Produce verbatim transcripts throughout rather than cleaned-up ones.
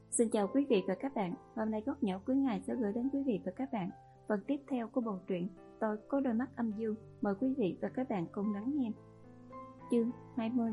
Xin chào quý vị và các bạn. Hôm nay Góc Nhỏ Cuối Ngày sẽ gửi đến quý vị và các bạn phần tiếp theo của bộ truyện Tôi Có Đôi Mắt Âm Dương. Mời quý vị và các bạn cùng lắng nghe. Chương hai mươi.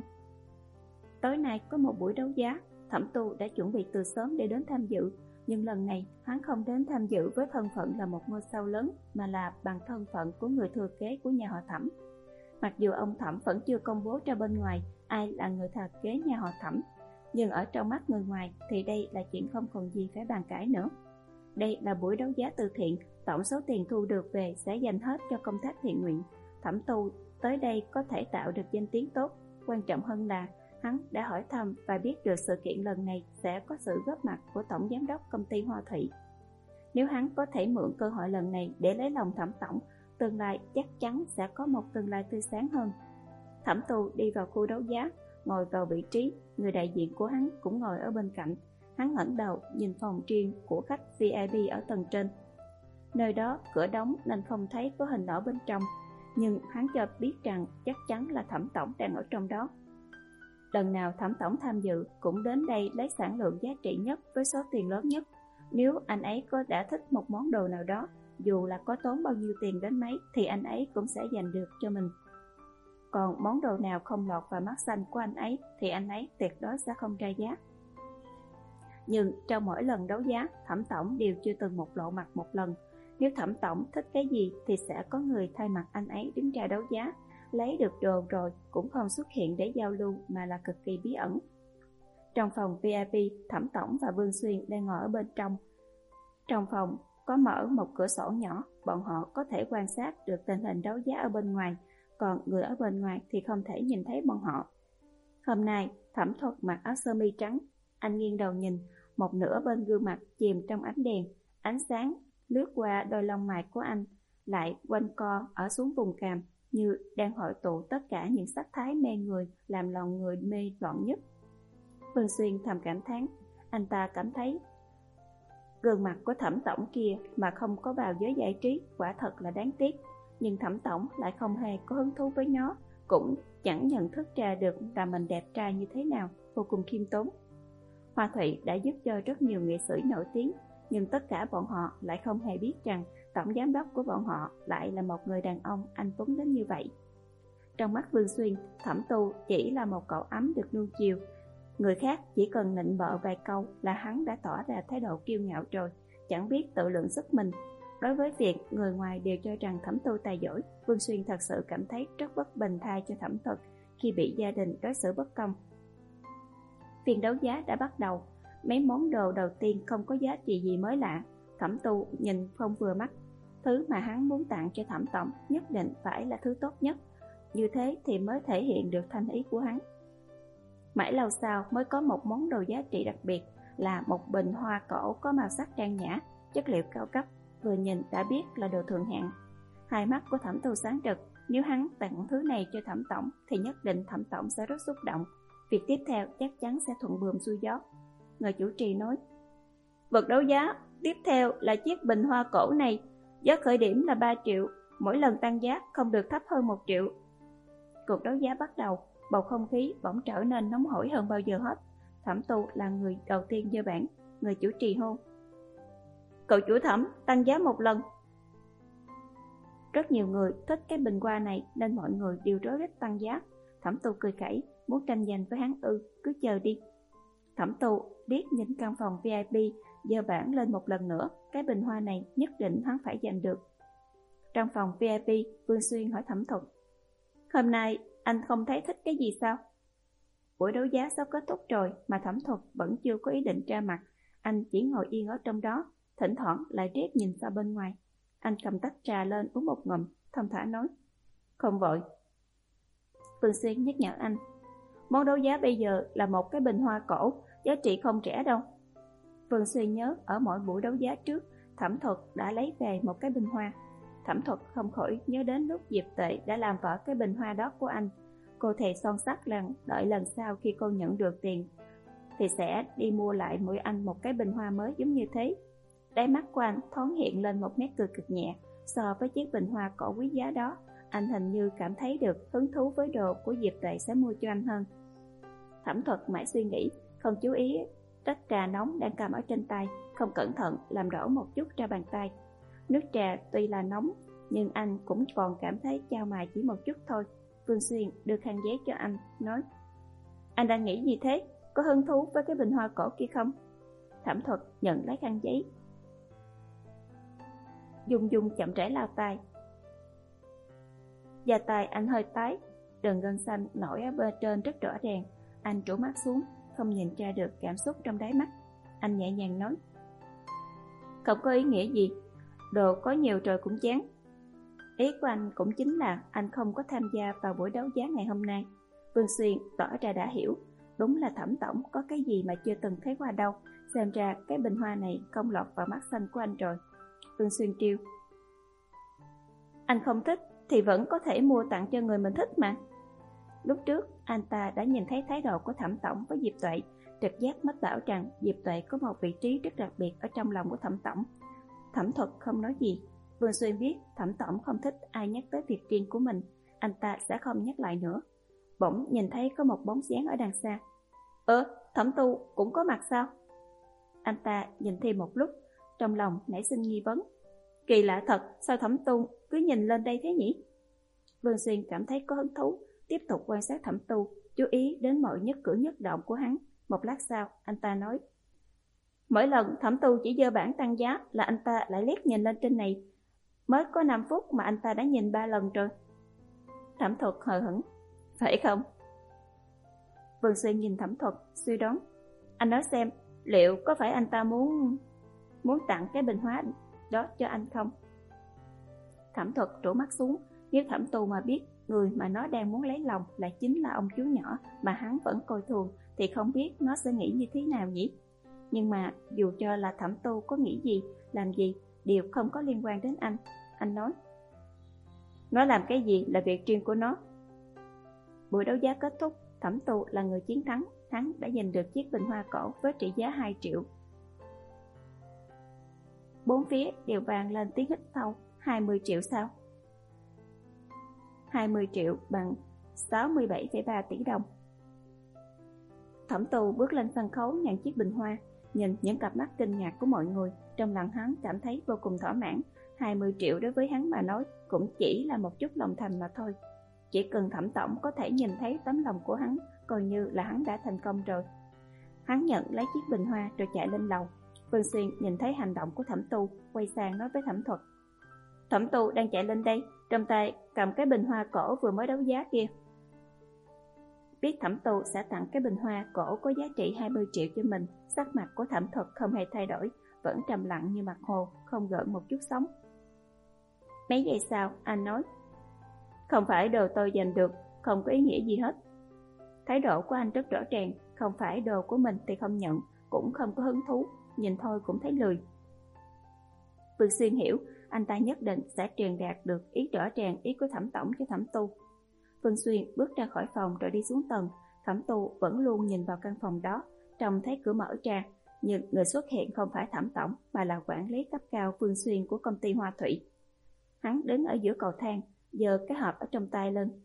Tối nay có một buổi đấu giá. Thẩm Tu đã chuẩn bị từ sớm để đến tham dự, nhưng lần này hắn không đến tham dự với thân phận là một ngôi sao lớn, mà là bằng thân phận của người thừa kế của nhà họ Thẩm. Mặc dù ông Thẩm vẫn chưa công bố ra bên ngoài ai là người thừa kế nhà họ Thẩm, nhưng ở trong mắt người ngoài thì đây là chuyện không còn gì phải bàn cãi nữa. Đây là buổi đấu giá từ thiện, tổng số tiền thu được về sẽ dành hết cho công tác thiện nguyện. Thẩm Tu tới đây có thể tạo được danh tiếng tốt, quan trọng hơn là hắn đã hỏi thăm và biết được sự kiện lần này sẽ có sự góp mặt của tổng giám đốc công ty Hoa Thủy. Nếu hắn có thể mượn cơ hội lần này để lấy lòng Thẩm tổng, tương lai chắc chắn sẽ có một tương lai tươi sáng hơn. Thẩm Tu đi vào khu đấu giá, ngồi vào vị trí, người đại diện của hắn cũng ngồi ở bên cạnh. Hắn ngẩng đầu nhìn phòng riêng của khách vê i pê ở tầng trên. Nơi đó cửa đóng nên không thấy có hình ở bên trong, nhưng hắn cho biết rằng chắc chắn là Thẩm tổng đang ở trong đó. Lần nào Thẩm tổng tham dự cũng đến đây lấy sản lượng giá trị nhất với số tiền lớn nhất. Nếu anh ấy có đã thích một món đồ nào đó, dù là có tốn bao nhiêu tiền đến mấy thì anh ấy cũng sẽ giành được cho mình. Còn món đồ nào không lọt vào mắt xanh của anh ấy thì anh ấy tuyệt đối sẽ không ra giá. Nhưng trong mỗi lần đấu giá, Thẩm tổng đều chưa từng một lộ mặt một lần. Nếu Thẩm tổng thích cái gì thì sẽ có người thay mặt anh ấy đứng ra đấu giá. Lấy được đồ rồi cũng không xuất hiện để giao lưu mà là cực kỳ bí ẩn. Trong phòng vê i pê, Thẩm tổng và Vương Xuyên đang ngồi ở bên trong. Trong phòng có mở một cửa sổ nhỏ, bọn họ có thể quan sát được tình hình đấu giá ở bên ngoài, còn người ở bên ngoài thì không thể nhìn thấy bọn họ. Hôm nay, Thẩm Thuật mặc áo sơ mi trắng, anh nghiêng đầu nhìn, một nửa bên gương mặt chìm trong ánh đèn, ánh sáng lướt qua đôi lông mày của anh, lại quanh co ở xuống vùng cằm, như đang hội tụ tất cả những sắc thái mê người, làm lòng người mê loạn nhất. Vương Xuyên thầm cảm thán, anh ta cảm thấy gương mặt của Thẩm tổng kia mà không có vào giới giải trí quả thật là đáng tiếc. Nhưng Thẩm tổng lại không hề có hứng thú với nó, cũng chẳng nhận thức ra được là mình đẹp trai như thế nào, vô cùng khiêm tốn. Hoa Thủy đã giúp cho rất nhiều nghệ sĩ nổi tiếng, nhưng tất cả bọn họ lại không hề biết rằng tổng giám đốc của bọn họ lại là một người đàn ông anh tuấn đến như vậy. Trong mắt Vương Xuyên, Thẩm Tu chỉ là một cậu ấm được nuông chiều. Người khác chỉ cần nịnh bợ vài câu là hắn đã tỏ ra thái độ kiêu ngạo rồi, chẳng biết tự lượng sức mình. Đối với việc người ngoài đều cho rằng Thẩm Tu tài giỏi, Vương Xuyên thật sự cảm thấy rất bất bình thay cho Thẩm Thuật khi bị gia đình đối xử bất công. Phiên đấu giá đã bắt đầu. Mấy món đồ đầu tiên không có giá trị gì mới lạ. Thẩm Tu nhìn không vừa mắt. Thứ mà hắn muốn tặng cho Thẩm tổng nhất định phải là thứ tốt nhất, như thế thì mới thể hiện được thành ý của hắn. Mãi lâu sau mới có một món đồ giá trị đặc biệt, là một bình hoa cổ có màu sắc trang nhã, chất liệu cao cấp, vừa nhìn đã biết là đồ thượng hạng. Hai mắt của Thẩm Tu sáng rực, nếu hắn tặng thứ này cho Thẩm tổng thì nhất định Thẩm tổng sẽ rất xúc động. Việc tiếp theo chắc chắn sẽ thuận buồm xuôi gió. Người chủ trì nói, vật đấu giá tiếp theo là chiếc bình hoa cổ này, giá khởi điểm là ba triệu, mỗi lần tăng giá không được thấp hơn một triệu. Cuộc đấu giá bắt đầu, bầu không khí bỗng trở nên nóng hổi hơn bao giờ hết. Thẩm Tu là người đầu tiên giơ bảng, người chủ trì hô, cậu chủ Thẩm tăng giá một lần. Rất nhiều người thích cái bình hoa này nên mọi người đều rối rít tăng giá. Thẩm Tu cười khẩy, muốn tranh giành với hắn ư, cứ chờ đi. Thẩm Tu liếc nhìn căn phòng vê i pê, giơ bảng lên một lần nữa, cái bình hoa này nhất định hắn phải giành được. Trong phòng vê i pê, Vương Xuyên hỏi Thẩm Thuật, hôm nay anh không thấy thích cái gì sao? Buổi đấu giá sắp kết thúc rồi mà Thẩm Thuật vẫn chưa có ý định ra mặt. Anh chỉ ngồi yên ở trong đó, thỉnh thoảng lại liếc nhìn ra bên ngoài. Anh cầm tách trà lên uống một ngụm, thong thả nói, không vội. Vương Xuyên nhắc nhở anh, món đấu giá bây giờ là một cái bình hoa cổ, giá trị không rẻ đâu. Vương Xuyên nhớ ở mỗi buổi đấu giá trước, Thẩm Thuật đã lấy về một cái bình hoa. Thẩm Thuật không khỏi nhớ đến lúc Diệp Tệ đã làm vỡ cái bình hoa đó của anh. Cô thề son sắt rằng đợi lần sau khi cô nhận được tiền thì sẽ đi mua lại mỗi anh một cái bình hoa mới giống như thế. Đáy mắt của anh thoáng hiện lên một nét cười cực nhẹ. So với chiếc bình hoa cổ quý giá đó, anh hình như cảm thấy được hứng thú với đồ của Diệp Tệ sẽ mua cho anh hơn. Thẩm Thuật mãi suy nghĩ, không chú ý tách trà nóng đang cầm ở trên tay, không cẩn thận làm đổ một chút ra bàn tay. Nước trà tuy là nóng, nhưng anh cũng còn cảm thấy chao mài chỉ một chút thôi. Vương Xuyên đưa khăn giấy cho anh, nói: Anh đang nghĩ gì thế? Có hứng thú với cái bình hoa cổ kia không? Thẩm Thuật nhận lấy khăn giấy, Dung Dung chậm rãi lau tay. Da tay anh hơi tái, đường gân xanh nổi ở bên trên rất rõ ràng. Anh trổ mắt xuống, không nhìn ra được cảm xúc trong đáy mắt. Anh nhẹ nhàng nói: Không có ý nghĩa gì, đồ có nhiều rồi cũng chán. Ý của anh cũng chính là anh không có tham gia vào buổi đấu giá ngày hôm nay. Vương Xuyên tỏ ra đã hiểu. Đúng là Thẩm tổng có cái gì mà chưa từng thấy qua đâu. Xem ra cái bình hoa này không lọt vào mắt xanh của anh rồi. Vương Xuyên trêu: Anh không thích thì vẫn có thể mua tặng cho người mình thích mà. Lúc trước anh ta đã nhìn thấy thái độ của Thẩm tổng với Diệp Tuệ, trực giác mách bảo rằng Diệp Tuệ có một vị trí rất đặc biệt ở trong lòng của Thẩm tổng. Thẩm Thuật không nói gì. Vương Xuyên biết Thẩm tổng không thích ai nhắc tới việc riêng của mình, anh ta sẽ không nhắc lại nữa. Bỗng nhìn thấy có một bóng dáng ở đằng xa. Ơ, Thẩm Tu cũng có mặt sao? Anh ta nhìn thêm một lúc, trong lòng nảy sinh nghi vấn. Kỳ lạ thật, sao Thẩm Tu cứ nhìn lên đây thế nhỉ? Vương Xuyên cảm thấy có hứng thú, tiếp tục quan sát Thẩm Tu, chú ý đến mọi nhất cử nhất động của hắn. Một lát sau, anh ta nói: Mỗi lần Thẩm Tu chỉ giơ bảng tăng giá là anh ta lại liếc nhìn lên trên này. Mới có năm phút mà anh ta đã nhìn ba lần rồi. Thẩm Thuật hờ hững: Phải không? Vương Xuyên nhìn Thẩm Thuật, suy đoán: Anh nói xem, liệu có phải anh ta muốn muốn tặng cái bình hoa đó cho anh không? Thẩm Thuật trổ mắt xuống. Nếu Thẩm Tu mà biết người mà nó đang muốn lấy lòng lại chính là ông chú nhỏ mà hắn vẫn coi thường, thì không biết nó sẽ nghĩ như thế nào nhỉ? Nhưng mà dù cho là Thẩm Tu có nghĩ gì, làm gì, đều không có liên quan đến anh. Anh nói: Nó làm cái gì là việc riêng của nó. Buổi đấu giá kết thúc, Thẩm Tu là người chiến thắng. Hắn đã giành được chiếc bình hoa cổ với trị giá hai triệu. Bốn phía đều vang lên tiếng hít sâu. Hai mươi triệu sao? Hai mươi triệu bằng sáu mươi bảy phẩy ba tỷ đồng. Thẩm Tu bước lên sân khấu nhận chiếc bình hoa, nhìn những cặp mắt kinh ngạc của mọi người, trong lòng hắn cảm thấy vô cùng thỏa mãn. Hai mươi triệu đối với hắn mà nói cũng chỉ là một chút lòng thành mà thôi. Chỉ cần Thẩm tổng có thể nhìn thấy tấm lòng của hắn, coi như là hắn đã thành công rồi. Hắn nhận lấy chiếc bình hoa rồi chạy lên lầu. Vương Xuyên nhìn thấy hành động của Thẩm Tu, quay sang nói với Thẩm Thuật: Thẩm Tu đang chạy lên đây, trong tay cầm cái bình hoa cổ vừa mới đấu giá kia. Biết Thẩm Tu sẽ tặng cái bình hoa cổ có giá trị hai mươi triệu cho mình, sắc mặt của Thẩm Thuật không hề thay đổi, vẫn trầm lặng như mặt hồ, không gợn một chút sóng. Mấy giây sau, anh nói: Không phải đồ tôi giành được, không có ý nghĩa gì hết. Thái độ của anh rất rõ ràng, không phải đồ của mình thì không nhận, cũng không có hứng thú, nhìn thôi cũng thấy lười. Vương Xuyên hiểu, anh ta nhất định sẽ truyền đạt được ý rõ ràng ý của Thẩm tổng cho Thẩm Tu. Vương Xuyên bước ra khỏi phòng rồi đi xuống tầng. Thẩm Tu vẫn luôn nhìn vào căn phòng đó, trông thấy cửa mở ra, nhưng người xuất hiện không phải Thẩm tổng mà là quản lý cấp cao Vương Xuyên của công ty Hoa Thủy. Hắn đứng ở giữa cầu thang, giơ cái hộp ở trong tay lên.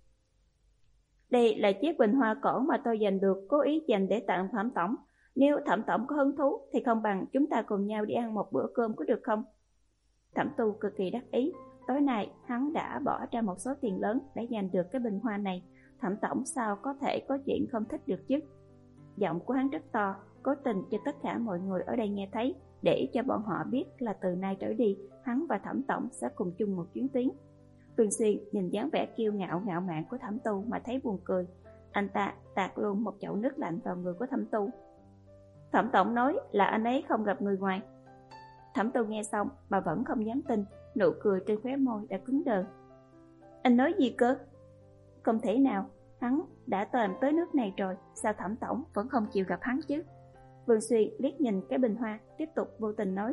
Đây là chiếc bình hoa cổ mà tôi giành được, cố ý dành để tặng Thẩm tổng. Nếu Thẩm tổng có hứng thú thì không bằng chúng ta cùng nhau đi ăn một bữa cơm có được không? Thẩm Tu cực kỳ đắc ý. Tối nay hắn đã bỏ ra một số tiền lớn để giành được cái bình hoa này. Thẩm tổng sao có thể có chuyện không thích được chứ? Giọng của hắn rất to, cố tình cho tất cả mọi người ở đây nghe thấy, để cho bọn họ biết là từ nay trở đi hắn và Thẩm tổng sẽ cùng chung một chuyến tuyến. Vương Xuyên nhìn dáng vẻ kiêu ngạo ngạo mạn của Thẩm Tu mà thấy buồn cười. Anh ta tạt luôn một chậu nước lạnh vào người của Thẩm Tu. Thẩm tổng nói là anh ấy không gặp người ngoài. Thẩm Tu nghe xong mà vẫn không dám tin, nụ cười trên khóe môi đã cứng đờ. Anh nói gì cơ? Không thể nào, hắn đã tầm tới nước này rồi, sao Thẩm tổng vẫn không chịu gặp hắn chứ? Vương Xuyên liếc nhìn cái bình hoa, tiếp tục vô tình nói: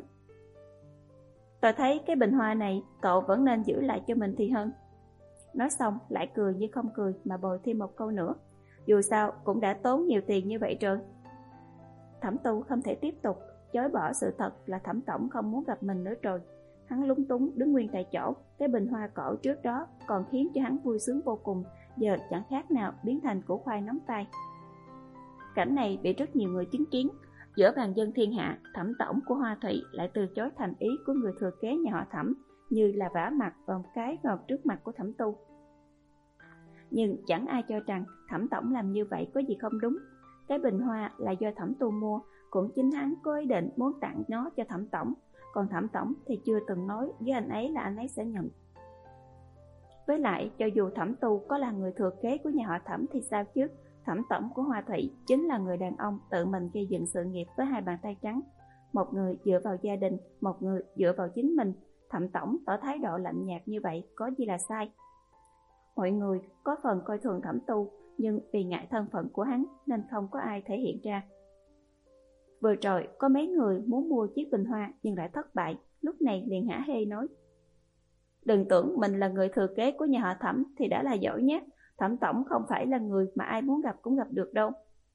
Tôi thấy cái bình hoa này cậu vẫn nên giữ lại cho mình thì hơn. Nói xong lại cười như không cười mà bồi thêm một câu nữa: Dù sao cũng đã tốn nhiều tiền như vậy rồi. Thẩm Tu không thể tiếp tục chối bỏ sự thật là Thẩm tổng không muốn gặp mình nữa rồi. Hắn lúng túng đứng nguyên tại chỗ. Cái bình hoa cổ trước đó còn khiến cho hắn vui sướng vô cùng, giờ chẳng khác nào biến thành củ khoai nóng tay. Cảnh này bị rất nhiều người chứng kiến. Giữa bàn dân thiên hạ, Thẩm tổng của Hoa Thụy lại từ chối thành ý của người thừa kế nhà họ Thẩm, như là vả mặt vào một cái ngọt trước mặt của Thẩm Tu. Nhưng chẳng ai cho rằng Thẩm tổng làm như vậy có gì không đúng. Cái bình hoa là do Thẩm Tu mua, cũng chính hắn có ý định muốn tặng nó cho Thẩm tổng, còn Thẩm tổng thì chưa từng nói với anh ấy là anh ấy sẽ nhận. Với lại, cho dù Thẩm Tu có là người thừa kế của nhà họ Thẩm thì sao chứ? Thẩm tổng của Hoa Thụy chính là người đàn ông tự mình gây dựng sự nghiệp với hai bàn tay trắng. Một người dựa vào gia đình, một người dựa vào chính mình. Thẩm tổng tỏ thái độ lạnh nhạt như vậy có gì là sai? Mọi người có phần coi thường Thẩm Tu, nhưng vì ngại thân phận của hắn nên không có ai thể hiện ra. Vừa rồi có mấy người muốn mua chiếc bình hoa nhưng lại thất bại, lúc này liền hả hê nói: đừng tưởng mình là người thừa kế của nhà họ Thẩm thì đã là giỏi nhé. Thẩm tổng không phải là người mà ai muốn gặp cũng gặp được đâu.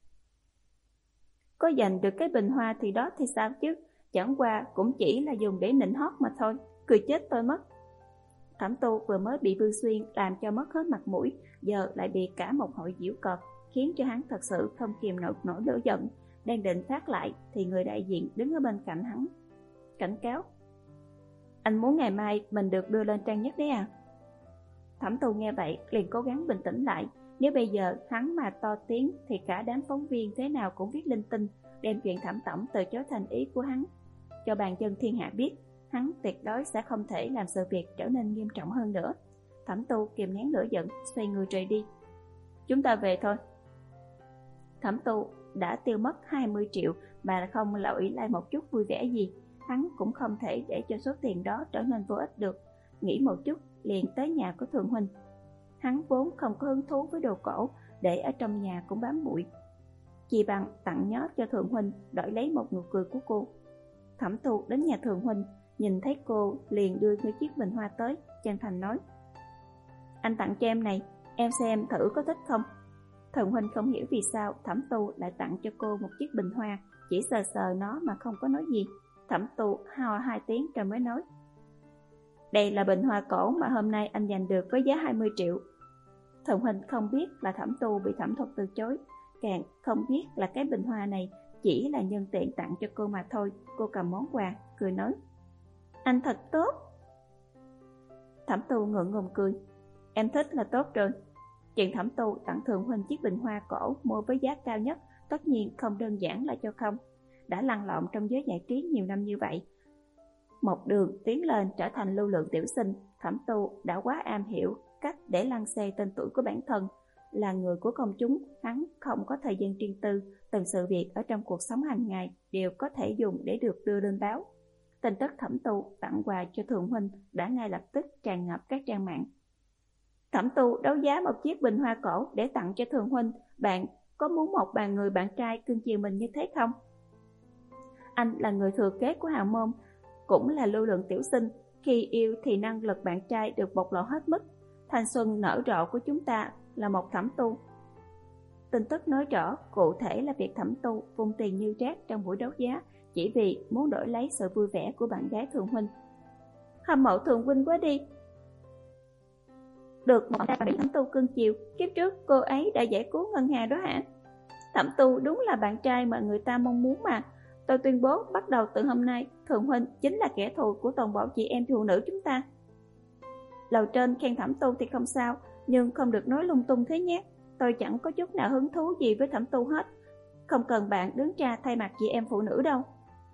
Có giành được cái bình hoa thì đó thì sao chứ? Chẳng qua cũng chỉ là dùng để nịnh hót mà thôi. Cười chết tôi mất. Thẩm Tu vừa mới bị Vương Xuyên làm cho mất hết mặt mũi, giờ lại bị cả một hội giễu cợt, khiến cho hắn thật sự không kìm nổi nổi lửa giận. Đang định phát lại thì người đại diện đứng ở bên cạnh hắn cảnh cáo: anh muốn ngày mai mình được đưa lên trang nhất đấy à? Thẩm Tu nghe vậy liền cố gắng bình tĩnh lại. Nếu bây giờ hắn mà to tiếng thì cả đám phóng viên thế nào cũng viết linh tinh, đem chuyện Thẩm tổng từ chối thành ý của hắn cho bàn dân thiên hạ biết. Hắn tuyệt đối sẽ không thể làm sự việc trở nên nghiêm trọng hơn nữa. Thẩm Tu kìm nén lửa giận, xoay người rời đi. Chúng ta về thôi. Thẩm Tu đã tiêu mất hai mươi triệu mà không lỗi lại một chút vui vẻ gì. Hắn cũng không thể để cho số tiền đó trở nên vô ích được. Nghĩ một chút liền tới nhà của Thường huynh. Hắn vốn không có hứng thú với đồ cổ, để ở trong nhà cũng bám bụi, chỉ bằng tặng nhó cho Thường huynh đổi lấy một nụ cười của cô. Thẩm Tu đến nhà Thường huynh, nhìn thấy cô liền đưa người chiếc bình hoa tới, chân thành nói: anh tặng cho em này, em xem thử có thích không? Thường huynh không hiểu vì sao Thẩm Tu lại tặng cho cô một chiếc bình hoa, chỉ sờ sờ nó mà không có nói gì. Thẩm Tu ho hai tiếng rồi mới nói: đây là bình hoa cổ mà hôm nay anh giành được với giá hai mươi triệu. Thường huynh không biết là Thẩm Tu bị Thẩm Thuật từ chối, càng không biết là cái bình hoa này chỉ là nhân tiện tặng cho cô mà thôi. Cô cầm món quà, cười nói: anh thật tốt. Thẩm Tu ngượng ngùng cười: em thích là tốt rồi. Chuyện Thẩm Tu tặng Thường huynh chiếc bình hoa cổ mua với giá cao nhất tất nhiên không đơn giản là cho không. Đã lăn lộn trong giới giải trí nhiều năm như vậy, một đường tiến lên trở thành lưu lượng tiểu sinh, Thẩm Tu đã quá am hiểu cách để lăng xê tên tuổi của bản thân. Là người của công chúng, hắn không có thời gian riêng tư, từng sự việc ở trong cuộc sống hàng ngày đều có thể dùng để được đưa lên báo. Tin tức Thẩm Tu tặng quà cho Thường huynh đã ngay lập tức tràn ngập các trang mạng. Thẩm Tu đấu giá một chiếc bình hoa cổ để tặng cho Thường huynh, bạn có muốn một bàn người bạn trai cưng chiều mình như thế không? Anh là người thừa kế của hào môn, cũng là lưu lượng tiểu sinh, khi yêu thì năng lực bạn trai được bộc lộ hết mức. Thanh xuân nở rộ của chúng ta là một Thẩm Tu. Tin tức nói rõ cụ thể là việc Thẩm Tu vung tiền như rác trong buổi đấu giá, chỉ vì muốn đổi lấy sự vui vẻ của bạn gái Thường huynh. Hâm mộ Thường huynh quá đi. Được một ta bị Thẩm Tu cưng chiều, kiếp trước cô ấy đã giải cứu Ngân Hà đó hả? Thẩm Tu đúng là bạn trai mà người ta mong muốn mà. Tôi tuyên bố bắt đầu từ hôm nay, Thường huynh chính là kẻ thù của toàn bộ chị em phụ nữ chúng ta. Lầu trên khen Thẩm Tu thì không sao, nhưng không được nói lung tung thế nhé. Tôi chẳng có chút nào hứng thú gì với Thẩm Tu hết. Không cần bạn đứng ra thay mặt chị em phụ nữ đâu.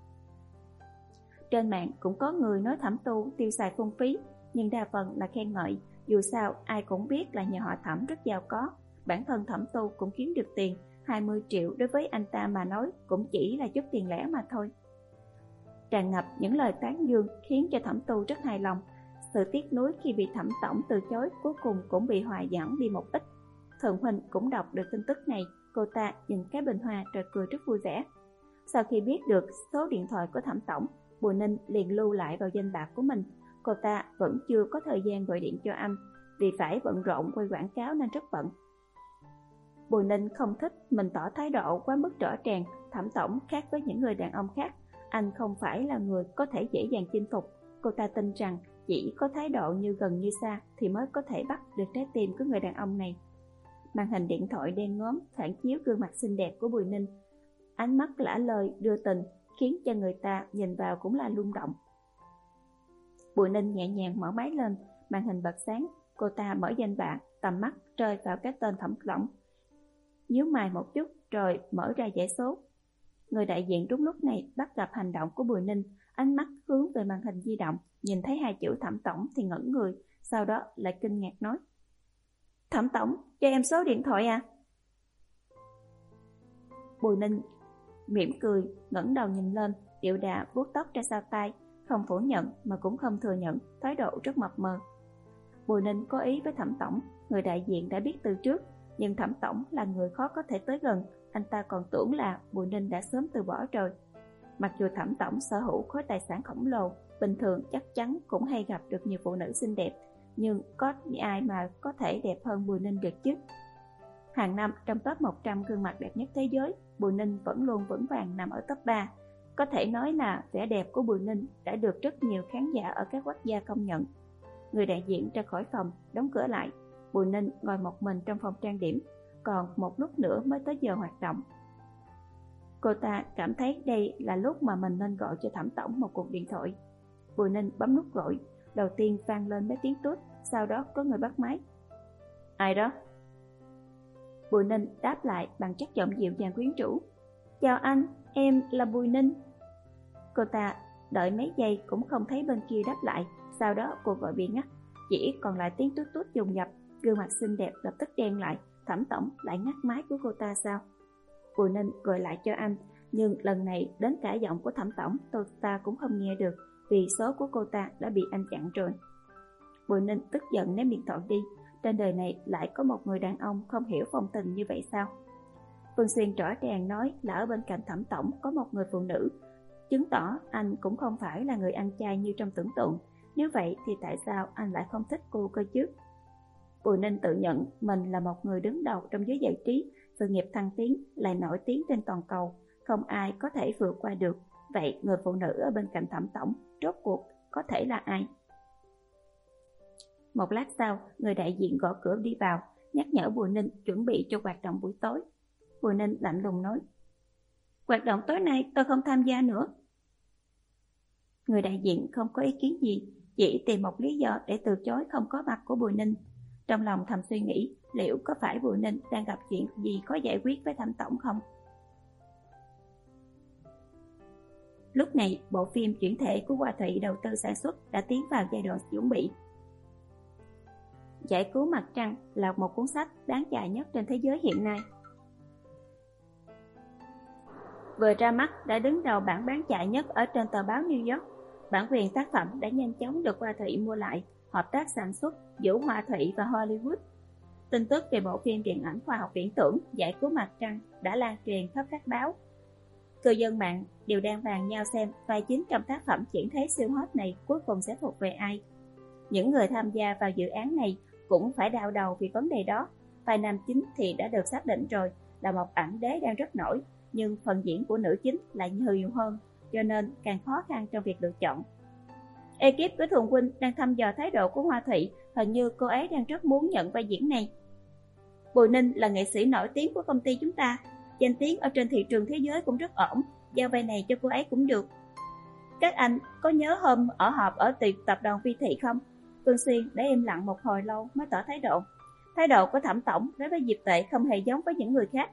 Trên mạng cũng có người nói Thẩm Tu tiêu xài phung phí, nhưng đa phần là khen ngợi. Dù sao ai cũng biết là nhà họ Thẩm rất giàu có, bản thân Thẩm Tu cũng kiếm được tiền. Hai mươi triệu đối với anh ta mà nói cũng chỉ là chút tiền lẻ mà thôi. Tràn ngập những lời tán dương khiến cho Thẩm Tu rất hài lòng. Sự tiếc nuối khi bị Thẩm tổng từ chối cuối cùng cũng bị hòa giảm đi một ít. Thường huynh cũng đọc được tin tức này, cô ta nhìn cái bình hoa rồi cười rất vui vẻ. Sau khi biết được số điện thoại của Thẩm tổng, Bùi Ninh liền lưu lại vào danh bạ của mình. Cô ta vẫn chưa có thời gian gọi điện cho anh, vì phải bận rộn quay quảng cáo nên rất bận. Bùi Ninh không thích mình tỏ thái độ quá mức rõ ràng. Thẩm tổng khác với những người đàn ông khác, anh không phải là người có thể dễ dàng chinh phục. Cô ta tin rằng chỉ có thái độ như gần như xa thì mới có thể bắt được trái tim của người đàn ông này. Màn hình điện thoại đen ngóm phản chiếu gương mặt xinh đẹp của Bùi Ninh. ánh mắt lả lời đưa tình, khiến cho người ta nhìn vào cũng là rung động. Bùi Ninh nhẹ nhàng mở máy lên, màn hình bật sáng, cô ta mở danh bạ, tầm mắt rơi vào cái tên Thẩm Tổng. Nhíu mày một chút rồi mở ra dãy số. Người đại diện đúng lúc này bắt gặp hành động của Bùi Ninh, ánh mắt hướng về màn hình di động, nhìn thấy hai chữ Thẩm Tổng thì ngẩn người, sau đó lại kinh ngạc nói: Thẩm Tổng, cho em số điện thoại à? Bùi Ninh mỉm cười, ngẩng đầu nhìn lên, điệu đà vuốt tóc ra sau tai, không phủ nhận mà cũng không thừa nhận, thái độ rất mập mờ. Bùi Ninh có ý với Thẩm Tổng, người đại diện đã biết từ trước, nhưng Thẩm Tổng là người khó có thể tới gần, anh ta còn tưởng là Bùi Ninh đã sớm từ bỏ rồi. Mặc dù Thẩm Tổng sở hữu khối tài sản khổng lồ, bình thường chắc chắn cũng hay gặp được nhiều phụ nữ xinh đẹp, nhưng có ai mà có thể đẹp hơn Bùi Ninh được chứ? Hàng năm trong top một trăm gương mặt đẹp nhất thế giới, Bùi Ninh vẫn luôn vững vàng nằm ở top ba. Có thể nói là vẻ đẹp của Bùi Ninh đã được rất nhiều khán giả ở các quốc gia công nhận. Người đại diện ra khỏi phòng, đóng cửa lại. Bùi Ninh ngồi một mình trong phòng trang điểm, còn một lúc nữa mới tới giờ hoạt động. Cô ta cảm thấy đây là lúc mà mình nên gọi cho Thẩm Tổng một cuộc điện thoại. Bùi Ninh bấm nút gọi, đầu tiên vang lên mấy tiếng tút, sau đó có người bắt máy. Ai đó? Bùi Ninh đáp lại bằng chất giọng dịu dàng quyến rũ. Chào anh, em là Bùi Ninh. Cô ta đợi mấy giây cũng không thấy bên kia đáp lại, sau đó cuộc gọi bị ngắt, chỉ còn lại tiếng tút tút dồn dập. Gương mặt xinh đẹp lập tức đen lại. Thẩm Tổng lại ngắt máy của cô ta sao? Bùi Ninh gọi lại cho anh, nhưng lần này đến cả giọng của Thẩm Tổng cô ta cũng không nghe được, vì số của cô ta đã bị anh chặn rồi. Bùi Ninh tức giận ném điện thoại đi. Trên đời này lại có một người đàn ông không hiểu phong tình như vậy sao? Phương Xuyên rõ ràng nói là ở bên cạnh Thẩm Tổng có một người phụ nữ, chứng tỏ anh cũng không phải là người ăn chay như trong tưởng tượng. Nếu vậy thì tại sao anh lại không thích cô cơ chứ? Bùi Ninh tự nhận mình là một người đứng đầu trong giới giải trí, sự nghiệp thăng tiến, lại nổi tiếng trên toàn cầu, không ai có thể vượt qua được. Vậy người phụ nữ ở bên cạnh Thẩm Tổng rốt cuộc có thể là ai? Một lát sau, người đại diện gõ cửa đi vào, nhắc nhở Bùi Ninh chuẩn bị cho hoạt động buổi tối. Bùi Ninh lạnh lùng nói: Hoạt động tối nay tôi không tham gia nữa. Người đại diện không có ý kiến gì, chỉ tìm một lý do để từ chối không có mặt của Bùi Ninh. Trong lòng thầm suy nghĩ liệu có phải Bùi Ninh đang gặp chuyện gì khó giải quyết với Thẩm Tổng không. Lúc này, bộ phim chuyển thể của Hoa Thụy đầu tư sản xuất đã tiến vào giai đoạn chuẩn bị. Giải cứu mặt trăng là một cuốn sách đáng chạy nhất trên thế giới hiện nay. Vừa ra mắt đã đứng đầu bảng bán chạy nhất ở trên tờ báo New York. Bản quyền tác phẩm đã nhanh chóng được Hoa Thụy mua lại, hợp tác sản xuất giữa Hoa Thụy và Hollywood. Tin tức về bộ phim điện ảnh khoa học viễn tưởng Giải cứu mặt trăng đã lan truyền khắp các báo. Cư dân mạng đều đang bàn nhau xem vai chính trong tác phẩm chuyển thế siêu hot này cuối cùng sẽ thuộc về ai. Những người tham gia vào dự án này cũng phải đau đầu vì vấn đề đó. Vai nam chính thì đã được xác định rồi, là một ảnh đế đang rất nổi, nhưng phần diễn của nữ chính lại nhiều hơn, cho nên càng khó khăn trong việc lựa chọn. Ekip của Thuần Huynh đang thăm dò thái độ của Hoa Thụy, hình như cô ấy đang rất muốn nhận vai diễn này. Bùi Ninh là nghệ sĩ nổi tiếng của công ty chúng ta, danh tiếng ở trên thị trường thế giới cũng rất ổn, giao vai này cho cô ấy cũng được. Các anh có nhớ hôm ở họp ở tiệc tập đoàn Vi Thị không? Phương Xuyên để im lặng một hồi lâu mới tỏ thái độ. Thái độ của Thẩm Tổng đối với Diệp Tệ không hề giống với những người khác.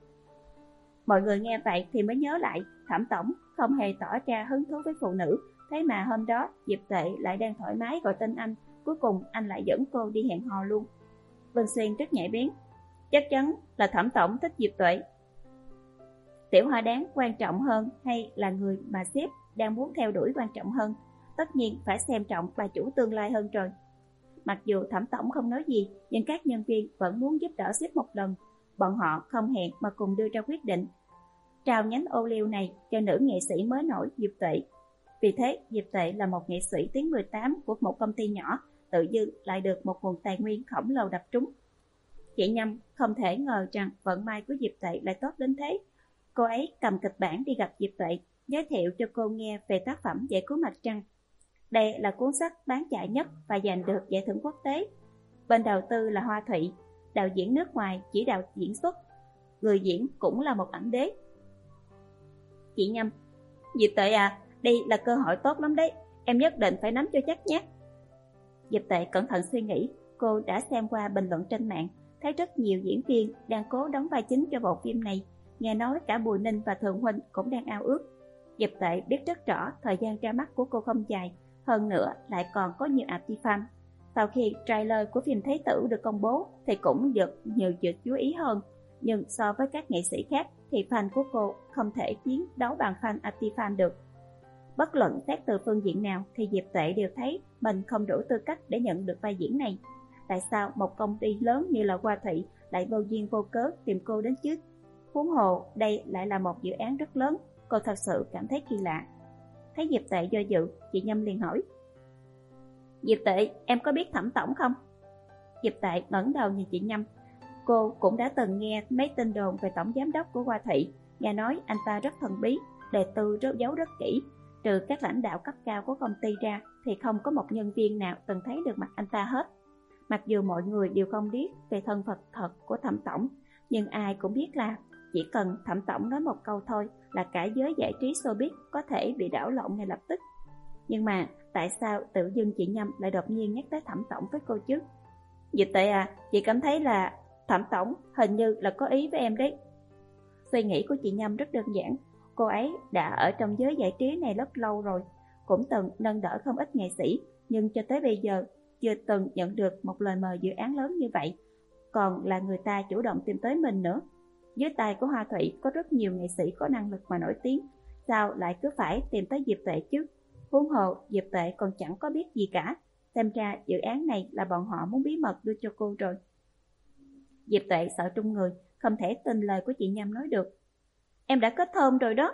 Mọi người nghe vậy thì mới nhớ lại, Thẩm Tổng không hề tỏ ra hứng thú với phụ nữ, thế mà hôm đó Diệp Tệ lại đang thoải mái gọi tên anh, cuối cùng anh lại dẫn cô đi hẹn hò luôn. Vân Xuyên rất nhạy bén, chắc chắn là Thẩm Tổng thích Diệp Tuệ. Tiểu Hoa Đáng quan trọng hơn hay là người mà sếp đang muốn theo đuổi quan trọng hơn? Tất nhiên phải xem trọng bà chủ tương lai hơn rồi. Mặc dù Thẩm Tổng không nói gì, nhưng các nhân viên vẫn muốn giúp đỡ sếp một lần. Bọn họ không hẹn mà cùng đưa ra quyết định trao nhánh ô liu này cho nữ nghệ sĩ mới nổi Diệp Tuệ. Vì thế, Diệp Tuệ là một nghệ sĩ tuyến mười tám của một công ty nhỏ, tự dưng lại được một nguồn tài nguyên khổng lồ đập trúng. Chị Nhâm không thể ngờ rằng vận may của Diệp Tuệ lại tốt đến thế. Cô ấy cầm kịch bản đi gặp Diệp Tuệ, giới thiệu cho cô nghe về tác phẩm Giải cứu mặt trăng. Đây là cuốn sách bán chạy nhất và giành được giải thưởng quốc tế. Bên đầu tư là Hoa Thụy, đạo diễn nước ngoài chỉ đạo diễn xuất, người diễn cũng là một ảnh đế. chị Nhâm. Diệp Tệ à, đây là cơ hội tốt lắm đấy, em nhất định phải nắm cho chắc nhé. Diệp Tệ cẩn thận suy nghĩ, cô đã xem qua bình luận trên mạng, thấy rất nhiều diễn viên đang cố đóng vai chính cho bộ phim này, nghe nói cả Bùi Ninh và Thường Huynh cũng đang ao ước. Diệp Tệ biết rất rõ thời gian ra mắt của cô không dài, hơn nữa lại còn có nhiều anti-fan. Sau khi trailer của phim Thế Tử được công bố thì cũng được nhiều sự chú ý hơn, nhưng so với các nghệ sĩ khác thì fan của cô không thể chiến đấu bằng fan anti-fan được. Bất luận xét từ phương diện nào thì Diệp Tệ đều thấy mình không đủ tư cách để nhận được vai diễn này. Tại sao một công ty lớn như là Hoa Thị lại vô duyên vô cớ tìm cô đến chứ? Huống hồ đây lại là một dự án rất lớn, cô thật sự cảm thấy kỳ lạ. Thấy Diệp Tệ do dự, chị Nhâm liền hỏi: Diệp Tệ, em có biết Thẩm tổng không? Diệp Tệ ngẩng đầu nhìn chị Nhâm. Cô cũng đã từng nghe mấy tin đồn về tổng giám đốc của Hoa Thị, nghe nói anh ta rất thần bí, đề tư rất giấu rất kỹ, trừ các lãnh đạo cấp cao của công ty ra thì không có một nhân viên nào từng thấy được mặt anh ta hết. Mặc dù mọi người đều không biết về thân phận thật của Thẩm tổng, nhưng ai cũng biết là chỉ cần Thẩm tổng nói một câu thôi là cả giới giải trí showbiz có thể bị đảo lộn ngay lập tức. Nhưng mà tại sao tự dưng chị Nhâm lại đột nhiên nhắc tới Thẩm tổng với cô chứ? Diệp Tệ à, chị cảm thấy là Thẩm tổng hình như là có ý với em đấy. Suy nghĩ của chị Nhâm rất đơn giản. Cô ấy đã ở trong giới giải trí này rất lâu rồi, cũng từng nâng đỡ không ít nghệ sĩ, nhưng cho tới bây giờ chưa từng nhận được một lời mời dự án lớn như vậy, còn là người ta chủ động tìm tới mình nữa. Dưới tay của Hoa Thủy có rất nhiều nghệ sĩ có năng lực mà nổi tiếng, sao lại cứ phải tìm tới Diệp Tệ chứ? Huống hồ Diệp Tệ còn chẳng có biết gì cả, xem ra dự án này là bọn họ muốn bí mật đưa cho cô rồi. Diệp Tệ sợ trung người, không thể tin lời của chị Nhâm nói được. Em đã kết hôn rồi đó.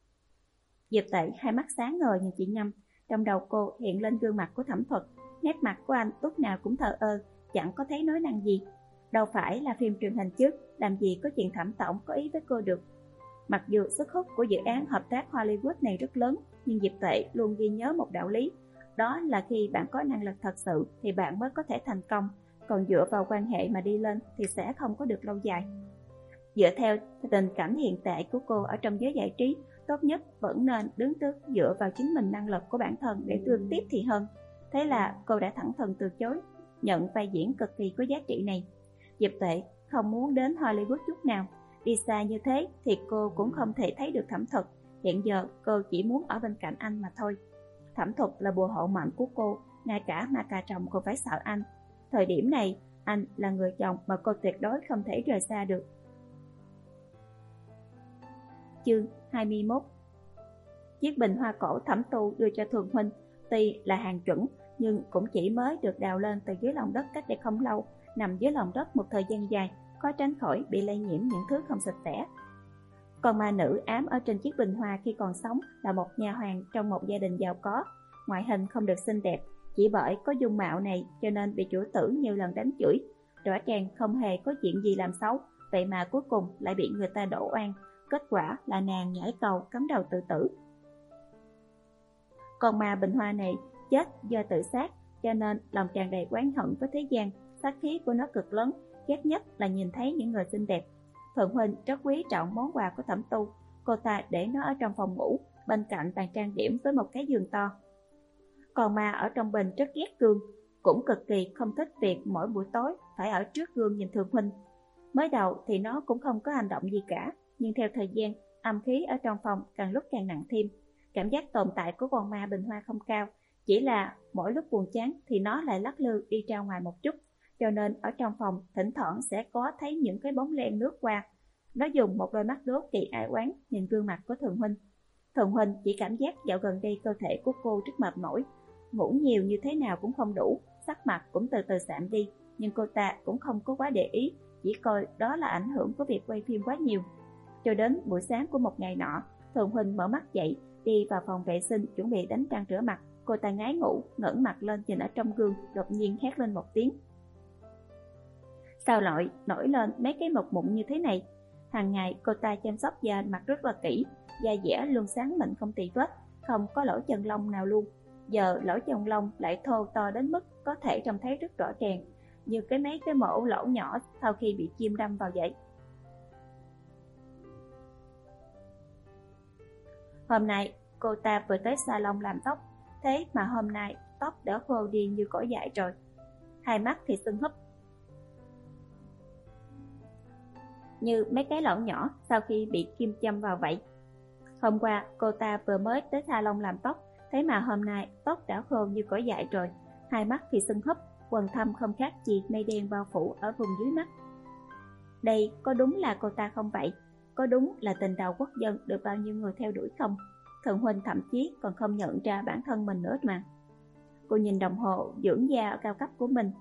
Diệp Tệ hai mắt sáng ngời nhìn chị Nhâm, trong đầu cô hiện lên gương mặt của Thẩm Thuật, nét mặt của anh lúc nào cũng thờ ơ, chẳng có thấy nói năng gì. Đâu phải là phim truyền hình chứ, làm gì có chuyện Thẩm tổng có ý với cô được. Mặc dù sức hút của dự án hợp tác Hollywood này rất lớn, nhưng Diệp Tệ luôn ghi nhớ một đạo lý, đó là khi bạn có năng lực thật sự thì bạn mới có thể thành công, còn dựa vào quan hệ mà đi lên thì sẽ không có được lâu dài. Dựa theo tình cảnh hiện tại của cô ở trong giới giải trí, tốt nhất vẫn nên đứng trước dựa vào chính mình năng lực của bản thân để tương tiếp thì hơn. Thế là cô đã thẳng thừng từ chối nhận vai diễn cực kỳ có giá trị này. Diệp Tệ không muốn đến Hollywood chút nào, đi xa như thế thì cô cũng không thể thấy được Thẩm Thuật. Hiện giờ cô chỉ muốn ở bên cạnh anh mà thôi. Thẩm Thuật là bùa hộ mệnh của cô, ngay cả ma cà chồng cô phải sợ anh. Thời điểm này, anh là người chồng mà cô tuyệt đối không thể rời xa được. Chương hai mươi mốt. Chiếc bình hoa cổ Thẩm Tu đưa cho Thường huynh, tuy là hàng chuẩn nhưng cũng chỉ mới được đào lên từ dưới lòng đất cách đây không lâu, nằm dưới lòng đất một thời gian dài, khó tránh khỏi bị lây nhiễm những thứ không sạch sẽ. Còn ma nữ ám ở trên chiếc bình hoa khi còn sống là một nhà hoàng trong một gia đình giàu có, ngoại hình không được xinh đẹp, chỉ bởi có dung mạo này cho nên bị chủ tử nhiều lần đánh chửi. Rõ ràng không hề có chuyện gì làm xấu, vậy mà cuối cùng lại bị người ta đổ oan. Kết quả là nàng nhảy cầu cắm đầu tự tử. Còn ma bình hoa này chết do tự sát, cho nên lòng tràn đầy oán hận với thế gian, sát khí của nó cực lớn, ghét nhất là nhìn thấy những người xinh đẹp. Thượng huynh rất quý trọng món quà của Thẩm Tu, cô ta để nó ở trong phòng ngủ, bên cạnh bàn trang điểm với một cái giường to. Còn ma ở trong bình rất ghét gương, cũng cực kỳ không thích việc mỗi buổi tối phải ở trước gương nhìn Thượng huynh. Mới đầu thì nó cũng không có hành động gì cả, nhưng theo thời gian, âm khí ở trong phòng càng lúc càng nặng thêm. Cảm giác tồn tại của con ma bình hoa không cao, chỉ là mỗi lúc buồn chán thì nó lại lắc lư đi ra ngoài một chút, cho nên ở trong phòng thỉnh thoảng sẽ có thấy những cái bóng len lướt qua. Nó dùng một đôi mắt đố kỵ ai oán nhìn gương mặt của Thường huynh. Thường huynh chỉ cảm giác dạo gần đây cơ thể của cô rất mệt mỏi, ngủ nhiều như thế nào cũng không đủ, sắc mặt cũng từ từ sạm đi, nhưng cô ta cũng không có quá để ý, chỉ coi đó là ảnh hưởng của việc quay phim quá nhiều. Cho đến buổi sáng của một ngày nọ, Thường huynh mở mắt dậy, đi vào phòng vệ sinh chuẩn bị đánh răng rửa mặt. Cô ta ngái ngủ, ngẩng mặt lên nhìn ở trong gương, đột nhiên hét lên một tiếng. Sao lại nổi lên mấy cái mộc mụn như thế này? Hàng ngày cô ta chăm sóc da mặt rất là kỹ, da dẻ luôn sáng mịn không tì vết, không có lỗ chân lông nào luôn. Giờ lỗ chân lông lại thô to đến mức có thể trông thấy rất rõ ràng, như cái mấy cái mổ lỗ nhỏ sau khi bị chim đâm vào vậy. Hôm nay cô ta vừa tới salon làm tóc, thế mà hôm nay tóc đã khô đi như cỏ dại rồi. Hai mắt thì sưng húp như mấy cái lỗ nhỏ sau khi bị kim châm vào vậy. Hôm qua cô ta vừa mới tới salon làm tóc, thế mà hôm nay tóc đã khô như cỏ dại rồi. Hai mắt thì sưng húp, quầng thâm không khác gì mây đen bao phủ ở vùng dưới mắt. Đây có đúng là cô ta không vậy? Có đúng là tình đầu quốc dân được bao nhiêu người theo đuổi không? Thượng huynh thậm chí còn không nhận ra bản thân mình nữa mà. Cô nhìn đồng hồ dưỡng da cao cấp của mình,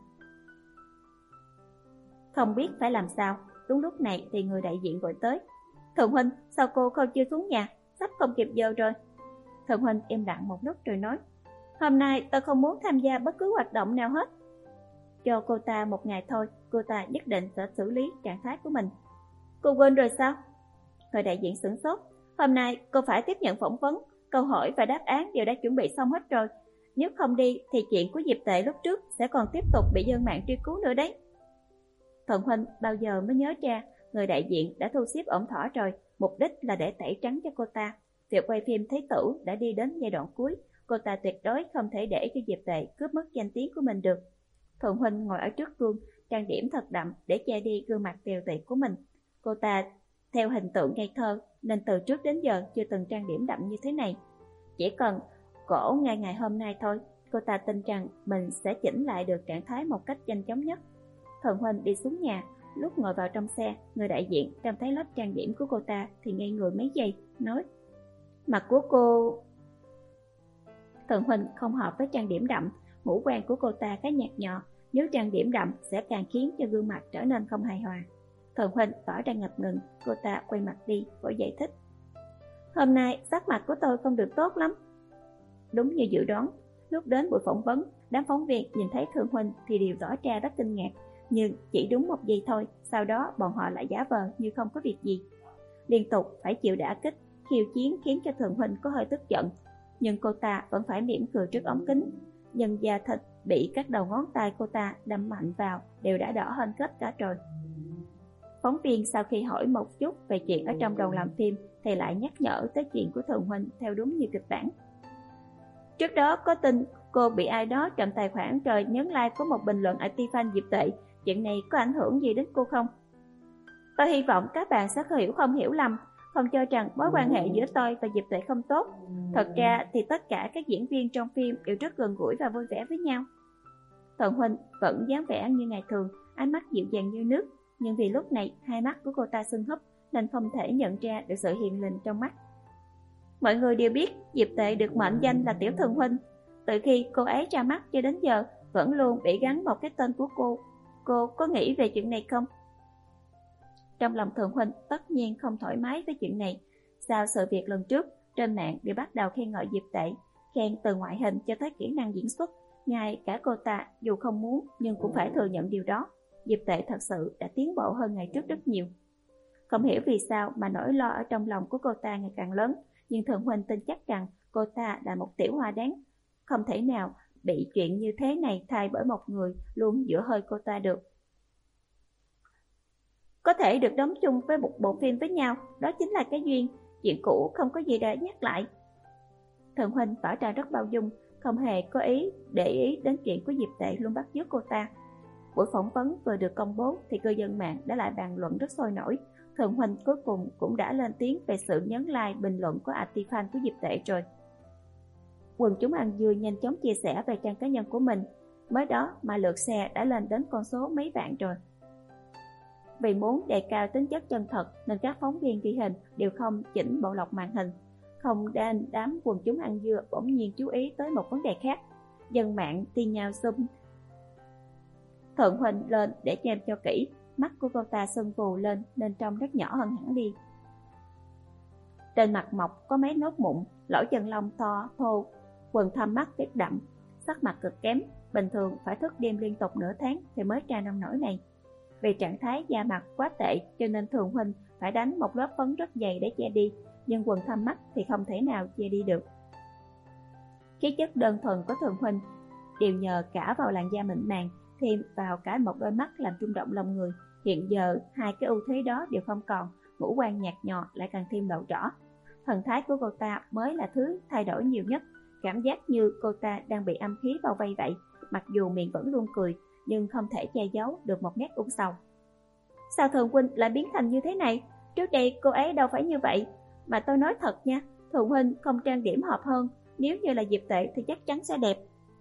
không biết phải làm sao. Đúng lúc này thì người đại diện gọi tới. Thượng huynh, sao cô không chưa xuống nhà? Sắp không kịp giờ rồi. Thượng huynh im lặng một lúc rồi nói, hôm nay tôi không muốn tham gia bất cứ hoạt động nào hết. Cho cô ta một ngày thôi, cô ta nhất định sẽ xử lý trạng thái của mình. Cô quên rồi sao? Người đại diện sửng sốt. Hôm nay cô phải tiếp nhận phỏng vấn, câu hỏi và đáp án đều đã chuẩn bị xong hết rồi. Nếu không đi thì chuyện của Diệp Tệ lúc trước sẽ còn tiếp tục bị dân mạng truy cứu nữa đấy. Thuận huynh bao giờ mới nhớ ra người đại diện đã thu xếp ổn thỏa rồi, mục đích là để tẩy trắng cho cô ta. Việc quay phim Thế Tử đã đi đến giai đoạn cuối, cô ta tuyệt đối không thể để cho Diệp Tệ cướp mất danh tiếng của mình được. Thuận huynh ngồi ở trước gương, trang điểm thật đậm để che đi gương mặt tiều tụy của mình. Cô ta theo hình tượng ngây thơ nên từ trước đến giờ chưa từng trang điểm đậm như thế này. Chỉ cần cổ ngay ngày hôm nay thôi, cô ta tin rằng mình sẽ chỉnh lại được trạng thái một cách nhanh chóng nhất. Thuận huynh đi xuống nhà, lúc ngồi vào trong xe, người đại diện trông thấy lớp trang điểm của cô ta thì ngây người mấy giây, nói: mặt của cô... Thuận huynh không hợp với trang điểm đậm, ngũ quan của cô ta khá nhạt nhòa, nếu trang điểm đậm sẽ càng khiến cho gương mặt trở nên không hài hòa. Thuận huynh tỏ ra ngập ngừng, cô ta quay mặt đi, vội giải thích: hôm nay sắc mặt của tôi không được tốt lắm. Đúng như dự đoán, lúc đến buổi phỏng vấn, đám phóng viên nhìn thấy Thượng huynh thì đều tỏ ra rất kinh ngạc, nhưng chỉ đúng một giây thôi, sau đó bọn họ lại giả vờ như không có việc gì. Liên tục phải chịu đả kích, khiêu chiến khiến cho Thượng huynh có hơi tức giận, nhưng cô ta vẫn phải mỉm cười trước ống kính. Nhân da thịt bị các đầu ngón tay cô ta đâm mạnh vào đều đã đỏ hơn kết cả rồi. Phóng viên sau khi hỏi một chút về chuyện ở trong đoàn làm phim thì lại nhắc nhở tới chuyện của Thượng huynh theo đúng như kịch bản. Trước đó có tin cô bị ai đó trộm tài khoản rồi nhấn like của một bình luận ở Tiffany Diệp Tệ, chuyện này có ảnh hưởng gì đến cô không? Tôi hy vọng các bạn sẽ hiểu không hiểu lầm, không cho rằng mối quan hệ giữa tôi và Diệp Tệ không tốt. Thật ra thì tất cả các diễn viên trong phim đều rất gần gũi và vui vẻ với nhau. Thuận huynh vẫn dáng vẻ như ngày thường, ánh mắt dịu dàng như nước, nhưng vì lúc này hai mắt của cô ta sưng húp nên không thể nhận ra được sự hiền lành trong mắt. Mọi người đều biết Diệp Tệ được mệnh danh là Tiểu Thuận huynh. Từ khi cô ấy ra mắt cho đến giờ vẫn luôn bị gắn một cái tên của cô. Cô có nghĩ về chuyện này không? Trong lòng Thuận huynh tất nhiên không thoải mái với chuyện này. Sau sự việc lần trước, trên mạng đều bắt đầu khen ngợi Diệp Tệ, khen từ ngoại hình cho tới kỹ năng diễn xuất. Ngay cả cô ta dù không muốn nhưng cũng phải thừa nhận điều đó. Diệp Tệ thật sự đã tiến bộ hơn ngày trước rất nhiều. Không hiểu vì sao mà nỗi lo ở trong lòng của cô ta ngày càng lớn, nhưng Thuận huynh tin chắc rằng cô ta là một tiểu hoa đáng, không thể nào bị chuyện như thế này thay bởi một người luôn giữa hơi cô ta được. Có thể được đóng chung với một bộ phim với nhau, đó chính là cái duyên, chuyện cũ không có gì để nhắc lại. Thuận huynh tỏ ra rất bao dung, không hề có ý để ý đến chuyện của Diệp Tệ luôn bắt chước cô ta. Buổi phỏng vấn vừa được công bố thì cư dân mạng đã lại bàn luận rất sôi nổi. Thuận huynh cuối cùng cũng đã lên tiếng về sự nhấn like bình luận của anti fan của Diệp Tệ rồi. Quần chúng ăn dưa nhanh chóng chia sẻ về trang cá nhân của mình, mới đó mà lượt share đã lên đến con số mấy vạn rồi. Vì muốn đề cao tính chất chân thật nên các phóng viên ghi hình đều không chỉnh bộ lọc màn hình, không nên đám quần chúng ăn dưa bỗng nhiên chú ý tới một vấn đề khác. Dân mạng tin nhau zoom Thuận huynh lên để xem cho kỹ, mắt của cô ta sưng phù lên nên trông rất nhỏ hơn hẳn đi. Trên mặt mọc có mấy nốt mụn, lỗ chân lông to, thô, quầng thâm mắt rất đậm, sắc mặt cực kém, bình thường phải thức đêm liên tục nửa tháng thì mới ra nông nổi này. Vì trạng thái da mặt quá tệ cho nên Thuận huynh phải đánh một lớp phấn rất dày để che đi, nhưng quầng thâm mắt thì không thể nào che đi được. Khí chất đơn thuần của Thuận huynh đều nhờ cả vào làn da mịn màng, thêm vào cả một đôi mắt làm rung động lòng người. Hiện giờ hai cái ưu thế đó đều không còn, ngũ quan nhạt nhòa lại càng thêm lộ rõ. Thần thái của cô ta mới là thứ thay đổi nhiều nhất, cảm giác như cô ta đang bị âm khí bao vây vậy. Mặc dù miệng vẫn luôn cười, nhưng không thể che giấu được một nét u sầu. Sao Thường huynh lại biến thành như thế này? Trước đây cô ấy đâu phải như vậy. Mà tôi nói thật nha, Thường huynh không trang điểm hợp hơn, nếu như là Diệp Tệ thì chắc chắn sẽ đẹp.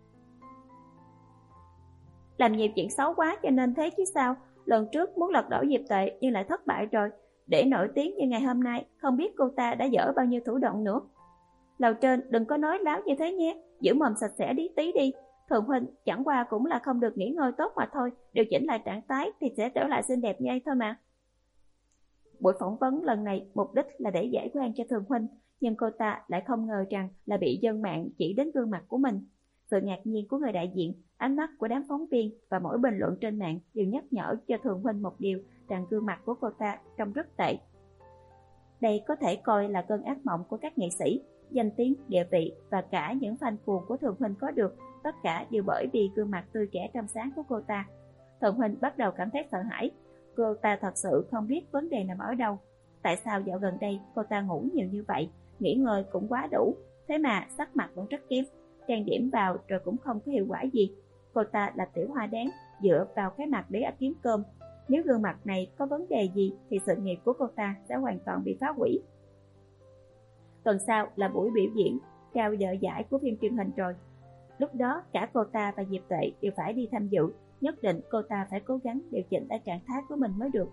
Làm nhiều chuyện xấu quá cho nên thế chứ sao. Lần trước muốn lật đổ Diệp Tệ nhưng lại thất bại rồi. Để nổi tiếng như ngày hôm nay, không biết cô ta đã dở bao nhiêu thủ đoạn nữa. Lầu trên đừng có nói láo như thế nhé, giữ mồm sạch sẽ đi tí đi. Thường huynh chẳng qua cũng là không được nghỉ ngơi tốt mà thôi, điều chỉnh lại trạng thái thì sẽ trở lại xinh đẹp như thôi mà. Buổi phỏng vấn lần này mục đích là để giải oan cho Thường huynh, nhưng cô ta lại không ngờ rằng là bị dân mạng chỉ đến gương mặt của mình. Sự ngạc nhiên của người đại diện, ánh mắt của đám phóng viên và mỗi bình luận trên mạng đều nhắc nhở cho Thường huynh một điều, rằng gương mặt của cô ta trông rất tệ. Đây có thể coi là cơn ác mộng của các nghệ sĩ. Danh tiếng, địa vị và cả những fan cuồng của Thường huynh có được, tất cả đều bởi vì gương mặt tươi trẻ trong sáng của cô ta. Thường huynh bắt đầu cảm thấy sợ hãi. Cô ta thật sự không biết vấn đề nằm ở đâu. Tại sao dạo gần đây cô ta ngủ nhiều như vậy, nghỉ ngơi cũng quá đủ, thế mà sắc mặt vẫn rất kém, trang điểm vào rồi cũng không có hiệu quả gì. Cô ta là tiểu hoa đáng, dựa vào cái mặt để ăn kiếm cơm. Nếu gương mặt này có vấn đề gì thì sự nghiệp của cô ta sẽ hoàn toàn bị phá hủy. Tuần sau là buổi biểu diễn trao dở giải của phim truyền hình rồi. Lúc đó cả cô ta và Diệp Tệ đều phải đi tham dự, nhất định cô ta phải cố gắng điều chỉnh lại trạng thái của mình mới được.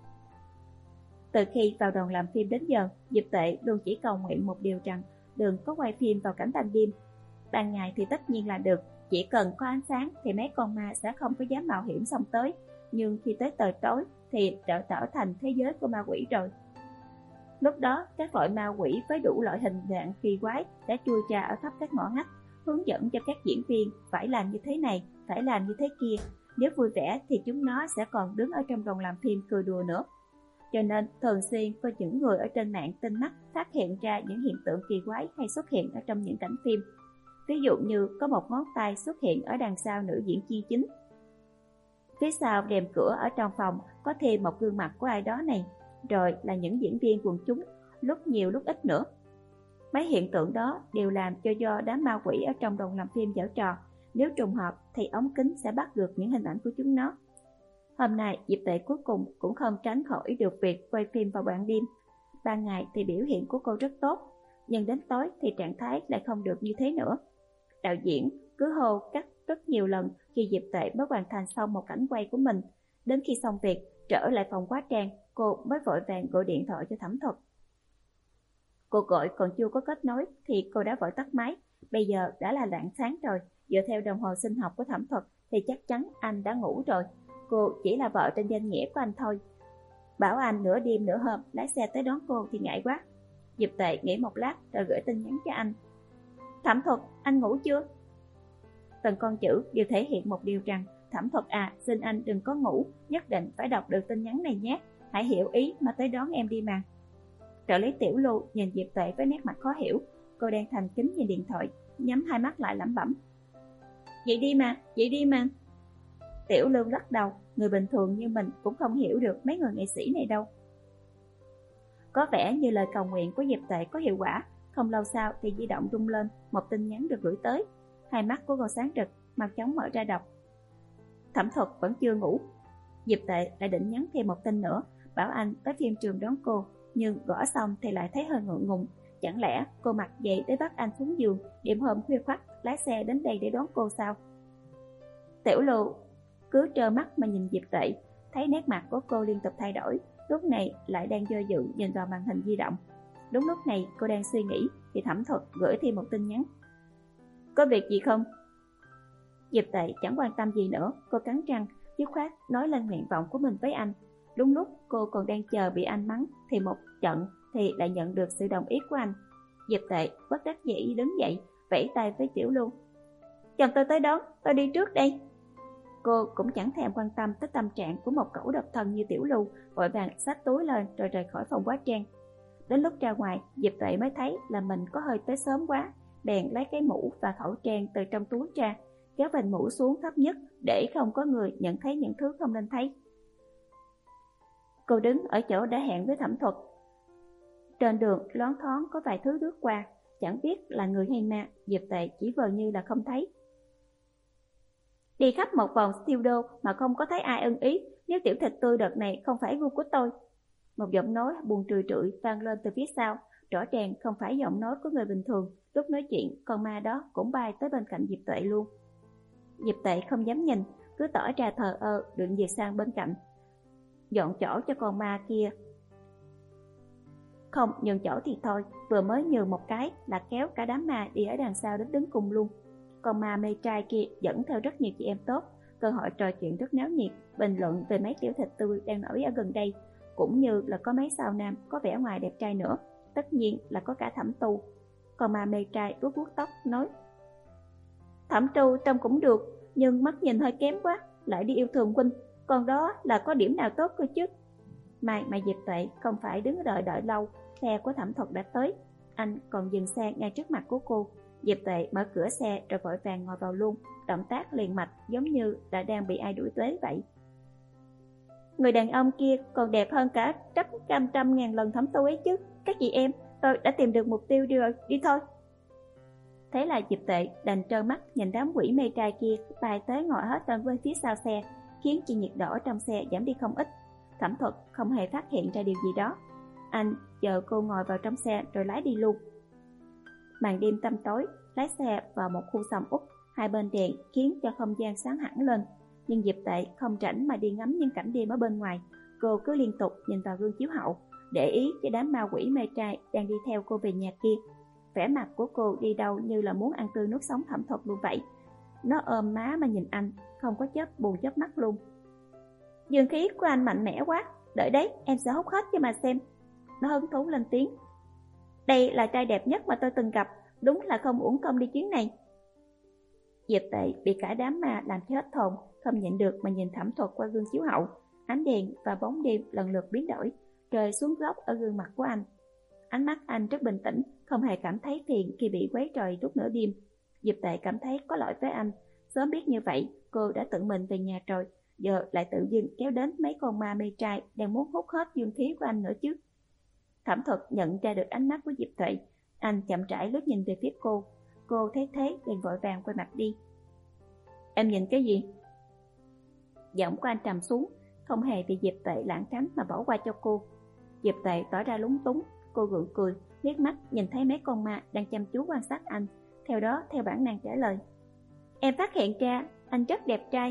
Từ khi vào đoàn làm phim đến giờ, Diệp Tệ luôn chỉ cầu nguyện một điều rằng đừng có quay phim vào cảnh ban đêm. Ban ngày thì tất nhiên là được, chỉ cần có ánh sáng thì mấy con ma sẽ không có dám mạo hiểm xông tới. Nhưng khi tới trời tối thì trở trở thành thế giới của ma quỷ rồi. Lúc đó các loại ma quỷ với đủ loại hình dạng kỳ quái sẽ chui ra ở khắp các ngõ ngách, hướng dẫn cho các diễn viên phải làm như thế này, phải làm như thế kia. Nếu vui vẻ thì chúng nó sẽ còn đứng ở trong đoàn làm phim cười đùa nữa. Cho nên thường xuyên có những người ở trên mạng tinh mắt phát hiện ra những hiện tượng kỳ quái hay xuất hiện ở trong những cảnh phim. Ví dụ như có một ngón tay xuất hiện ở đằng sau nữ diễn viên chính. Phía sau rèm cửa ở trong phòng có thêm một gương mặt của ai đó này, rồi là những diễn viên quần chúng, lúc nhiều lúc ít nữa. Mấy hiện tượng đó đều làm cho do đám ma quỷ ở trong đoàn làm phim giở trò. Nếu trùng hợp thì ống kính sẽ bắt được những hình ảnh của chúng nó. Hôm nay Diệp Tệ cuối cùng cũng không tránh khỏi được việc quay phim vào ban đêm. Ban ngày thì biểu hiện của cô rất tốt, nhưng đến tối thì trạng thái lại không được như thế nữa. Đạo diễn cứ hô cắt rất nhiều lần khi Diệp Tệ mới hoàn thành xong một cảnh quay của mình. Đến khi xong việc, trở lại phòng hóa trang, cô mới vội vàng gọi điện thoại cho Thẩm Thuật. Cô gọi còn chưa có kết nối thì cô đã vội tắt máy. Bây giờ đã là rạng sáng rồi, dựa theo đồng hồ sinh học của Thẩm Thuật thì chắc chắn anh đã ngủ rồi. Cô chỉ là vợ trên danh nghĩa của anh thôi. Bảo anh nửa đêm nửa hôm lái xe tới đón cô thì ngại quá. Diệp Tệ nghĩ một lát rồi gửi tin nhắn cho anh. Thẩm Thuật, anh ngủ chưa? Từng con chữ đều thể hiện một điều rằng Thẩm Thuật à, xin anh đừng có ngủ, nhất định phải đọc được tin nhắn này nhé. Hãy hiểu ý mà tới đón em đi mà. Trợ lý Tiểu Lưu nhìn Diệp Tệ với nét mặt khó hiểu. Cô đang thành kính nhìn điện thoại, nhắm hai mắt lại lẩm bẩm. Vậy đi mà, vậy đi mà. Tiểu Lưu lắc đầu, người bình thường như mình cũng không hiểu được mấy người nghệ sĩ này đâu. Có vẻ như lời cầu nguyện của Diệp Tệ có hiệu quả. Không lâu sau thì di động rung lên, một tin nhắn được gửi tới. Hai mắt của cô sáng rực, mau chóng mở ra đọc. Thẩm Thuật vẫn chưa ngủ. Diệp Tệ lại định nhắn thêm một tin nữa, bảo anh tới phim trường đón cô, nhưng gõ xong thì lại thấy hơi ngượng ngùng. Chẳng lẽ cô mặc vậy để bắt anh xuống giường, đêm hôm khuya khoắt lái xe đến đây để đón cô sao? Tiểu Lưu cứ trơ mắt mà nhìn Diệp Tệ, thấy nét mặt của cô liên tục thay đổi, lúc này lại đang do dự nhìn vào màn hình di động. Đúng lúc này cô đang suy nghĩ thì Thẩm Thuật gửi thêm một tin nhắn. Có việc gì không? Diệp Tệ chẳng quan tâm gì nữa, cô cắn răng, dứt khoát nói lên nguyện vọng của mình với anh. Đúng lúc cô còn đang chờ bị anh mắng thì một trận thì lại nhận được sự đồng ý của anh. Diệp Tệ bất đắc dĩ đứng dậy, vẫy tay với Tiểu Lưu. Chồng tôi tới đón, tôi đi trước đây. Cô cũng chẳng thèm quan tâm tới tâm trạng của một cẩu độc thân như Tiểu Lưu, vội vàng xách túi lên rồi rời khỏi phòng hóa trang. Đến lúc ra ngoài, Diệp Tệ mới thấy là mình có hơi tới sớm quá, bèn lấy cái mũ và khẩu trang từ trong túi ra, kéo vành mũ xuống thấp nhất để không có người nhận thấy những thứ không nên thấy. Cô đứng ở chỗ đã hẹn với Thẩm Thuật. Trên đường loáng thoáng có vài thứ lướt qua, chẳng biết là người hay ma, Diệp Tệ chỉ vờ như là không thấy. Đi khắp một vòng studio mà không có thấy ai ưng ý, nếu tiểu thịt tươi đợt này không phải gu của tôi. Một giọng nói buồn trười trượi vang lên từ phía sau, rõ ràng không phải giọng nói của người bình thường. Lúc nói chuyện, con ma đó cũng bay tới bên cạnh Diệp Tệ luôn. Diệp Tệ không dám nhìn, cứ tỏ ra thờ ơ, đựng việc sang bên cạnh, dọn chỗ cho con ma kia. Không nhường chỗ thì thôi, vừa mới nhường một cái là kéo cả đám ma đi ở đằng sau đến đứng cùng luôn. Con ma mê trai kia dẫn theo rất nhiều chị em tốt, cơ hội trò chuyện rất náo nhiệt, bình luận về mấy tiểu thịt tươi đang nổi ở gần đây, cũng như là có mấy sao nam có vẻ ngoài đẹp trai nữa, tất nhiên là có cả Thẩm Tu. Con ma mê trai vuốt vuốt tóc nói: Thẩm Tu trông cũng được, nhưng mắt nhìn hơi kém quá, lại đi yêu thương huynh, còn đó là có điểm nào tốt cơ chứ. Mai mà Diệp Tuệ không phải đứng đợi đợi lâu, xe của Thẩm Thuật đã tới, anh còn dừng xe ngay trước mặt của cô. Diệp Tuệ mở cửa xe rồi vội vàng ngồi vào luôn, động tác liền mạch giống như đã đang bị ai đuổi tuế vậy. Người đàn ông kia còn đẹp hơn cả trăm trăm trăm ngàn lần Thẩm Tu ấy chứ. Các chị em, tôi đã tìm được mục tiêu đi rồi, đi thôi. Thế là Diệp Tuệ đành trơ mắt nhìn đám quỷ mê trai kia bay tới ngồi hết bên với phía sau xe, khiến cho nhiệt độ trong xe giảm đi không ít. Thẩm Thuật không hề phát hiện ra điều gì đó. Anh chờ cô ngồi vào trong xe rồi lái đi luôn. Màn đêm tăm tối, lái xe vào một khu sầm uất, hai bên đèn khiến cho không gian sáng hẳn lên. Nhưng Diệp Tệ không rảnh mà đi ngắm những cảnh đêm ở bên ngoài. Cô cứ liên tục nhìn vào gương chiếu hậu, để ý cho đám ma quỷ mê trai đang đi theo cô về nhà kia. Vẻ mặt của cô đi đâu như là muốn ăn tươi nuốt sống Thẩm Thuật luôn vậy. Nó ôm má mà nhìn anh, không có chớp buồn chớp mắt luôn. Dương khí của anh mạnh mẽ quá, đợi đấy em sẽ hút hết cho mà xem. Nó hứng thú lên tiếng. Đây là trai đẹp nhất mà tôi từng gặp, đúng là không uổng công đi chuyến này. Diệp Tệ bị cả đám ma làm cho hết hồn, không nhịn được mà nhìn Thẩm Thuật qua gương chiếu hậu. Ánh đèn và bóng đêm lần lượt biến đổi, rơi xuống góc ở gương mặt của anh. Ánh mắt anh rất bình tĩnh, không hề cảm thấy phiền khi bị quấy rầy lúc nửa đêm. Diệp Tệ cảm thấy có lỗi với anh, sớm biết như vậy cô đã tự mình về nhà rồi, giờ lại tự dưng kéo đến mấy con ma mê trai đang muốn hút hết dương khí của anh nữa chứ. Thẩm Thuật nhận ra được ánh mắt của Diệp Tuệ, anh chậm rãi lướt nhìn về phía cô. Cô thấy thế liền vội vàng quay mặt đi. Em nhìn cái gì? Giọng của anh trầm xuống, không hề bị Diệp Tuệ lãng tránh mà bỏ qua cho cô. Diệp Tuệ tỏ ra lúng túng, cô gượng cười, liếc mắt nhìn thấy mấy con ma đang chăm chú quan sát anh, theo đó theo bản năng trả lời. Em phát hiện ra anh rất đẹp trai.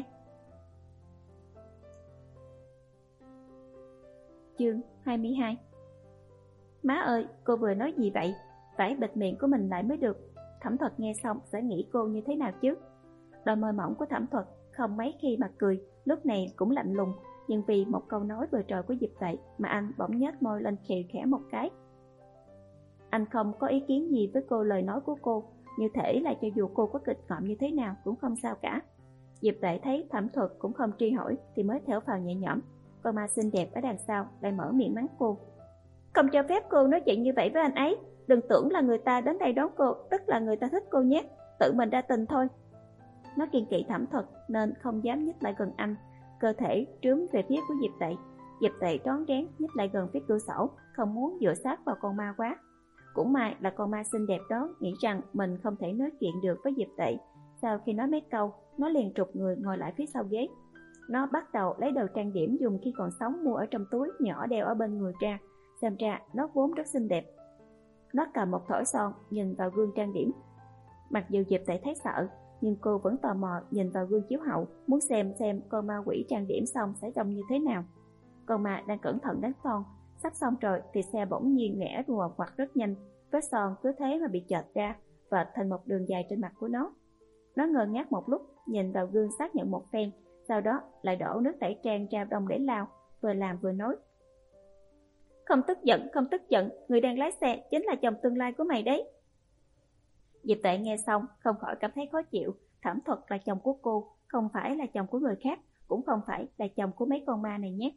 Chương hai mươi hai. Má ơi, cô vừa nói gì vậy? Phải bịt miệng của mình lại mới được. Thẩm Thuật nghe xong sẽ nghĩ cô như thế nào chứ? Đôi môi mỏng của Thẩm Thuật không mấy khi mà cười, lúc này cũng lạnh lùng, nhưng vì một câu nói vừa rồi của Diệp Tệ mà anh bỗng nhếch môi lên khều khẽ một cái. Anh không có ý kiến gì với cô lời nói của cô, như thể là cho dù cô có kịch ngợm như thế nào cũng không sao cả. Diệp Tệ thấy Thẩm Thuật cũng không truy hỏi thì mới thở phào nhẹ nhõm. Con ma xinh đẹp ở đằng sau lại mở miệng mắng cô. Không cho phép cô nói chuyện như vậy với anh ấy. Đừng tưởng là người ta đến đây đón cô, tức là người ta thích cô nhé, tự mình ra tình thôi. Nó kiêng kỵ Thẩm Thuật nên không dám nhích lại gần anh, cơ thể trướm về phía của Diệp Tệ. Diệp Tệ rón rén nhích lại gần phía cửa sổ, không muốn dựa sát vào con ma quá. Cũng may là con ma xinh đẹp đó nghĩ rằng mình không thể nói chuyện được với Diệp Tệ. Sau khi nói mấy câu, nó liền trục người ngồi lại phía sau ghế. Nó bắt đầu lấy đồ trang điểm dùng khi còn sống mua ở trong túi nhỏ đeo ở bên người ra. Xem ra nó vốn rất xinh đẹp. Nó cầm một thỏi son nhìn vào gương trang điểm. Mặc dù Diệp Tệ thấy sợ, nhưng cô vẫn tò mò nhìn vào gương chiếu hậu, muốn xem xem con ma quỷ trang điểm xong sẽ trông như thế nào. Con ma đang cẩn thận đánh son, sắp xong rồi thì xe bỗng nhiên ngã rùa hoặc rất nhanh, vết son cứ thế mà bị chệch ra và thành một đường dài trên mặt của nó. Nó ngơ ngác một lúc, nhìn vào gương xác nhận một phen, sau đó lại đổ nước tẩy trang ra đông để lau, vừa làm vừa nói. Không tức giận, không tức giận, người đang lái xe chính là chồng tương lai của mày đấy. Diệp Tệ nghe xong không khỏi cảm thấy khó chịu. Thẩm Thuật là chồng của cô, không phải là chồng của người khác, cũng không phải là chồng của mấy con ma này nhé.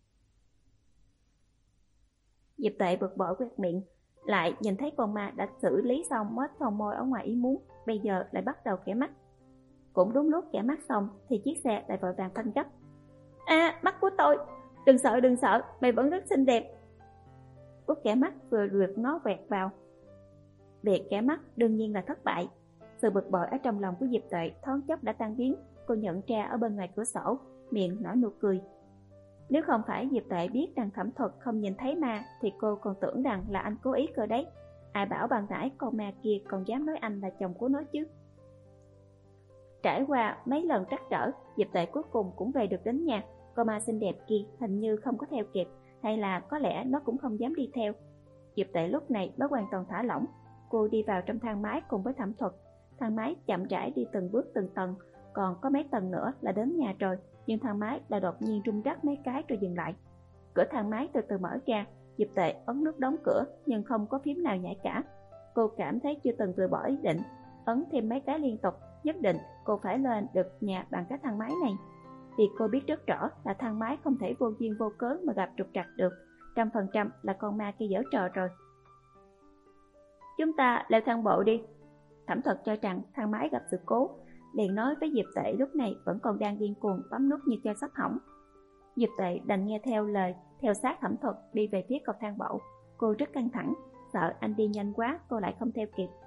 Diệp Tệ bực bội quẹt miệng, lại nhìn thấy con ma đã xử lý xong mết son môi ở ngoài ý muốn, bây giờ lại bắt đầu kẻ mắt. Cũng đúng lúc kẻ mắt xong thì chiếc xe lại vội vàng phanh gấp. À, mắt của tôi, đừng sợ đừng sợ, mày vẫn rất xinh đẹp. út kẻ mắt vừa rượt ngó quẹt vào. Việc kẻ mắt đương nhiên là thất bại. Sự bực bội ở trong lòng của Diệp Tuệ thoáng chốc đã tan biến. Cô nhận ra ở bên ngoài cửa sổ, miệng nở nụ cười. Nếu không phải Diệp Tuệ biết rằng Thẩm Thuật không nhìn thấy ma thì cô còn tưởng rằng là anh cố ý cơ đấy. Ai bảo ban nãy con ma kia còn dám nói anh là chồng của nó chứ. Trải qua mấy lần trắc trở, Diệp Tuệ cuối cùng cũng về được đến nhà. Con ma xinh đẹp kia hình như không có theo kịp, hay là có lẽ nó cũng không dám đi theo. Diệp Tuệ lúc này mới hoàn toàn thả lỏng. Cô đi vào trong thang máy cùng với Thẩm Thuật. Thang máy chậm rãi đi từng bước từng tầng, còn có mấy tầng nữa là đến nhà rồi, nhưng thang máy đã đột nhiên rung rắc mấy cái rồi dừng lại. Cửa thang máy từ từ mở ra. Diệp Tuệ ấn nút đóng cửa nhưng không có phím nào nhảy cả. Cô cảm thấy chưa từng từ bỏ ý định, ấn thêm mấy cái liên tục. Nhất định cô phải lên được nhà bằng cái thang máy này, vì cô biết rất rõ là thang máy không thể vô duyên vô cớ mà gặp trục trặc được. Trăm phần trăm là con ma kia giở trò rồi. Chúng ta leo thang bộ đi. Thẩm Thuật cho rằng thang máy gặp sự cố, liền nói với Diệp Tuệ lúc này vẫn còn đang điên cuồng bấm nút như chơi sắp hỏng. Diệp Tuệ đành nghe theo lời, theo sát Thẩm Thuật đi về phía cầu thang bộ. Cô rất căng thẳng, sợ anh đi nhanh quá cô lại không theo kịp.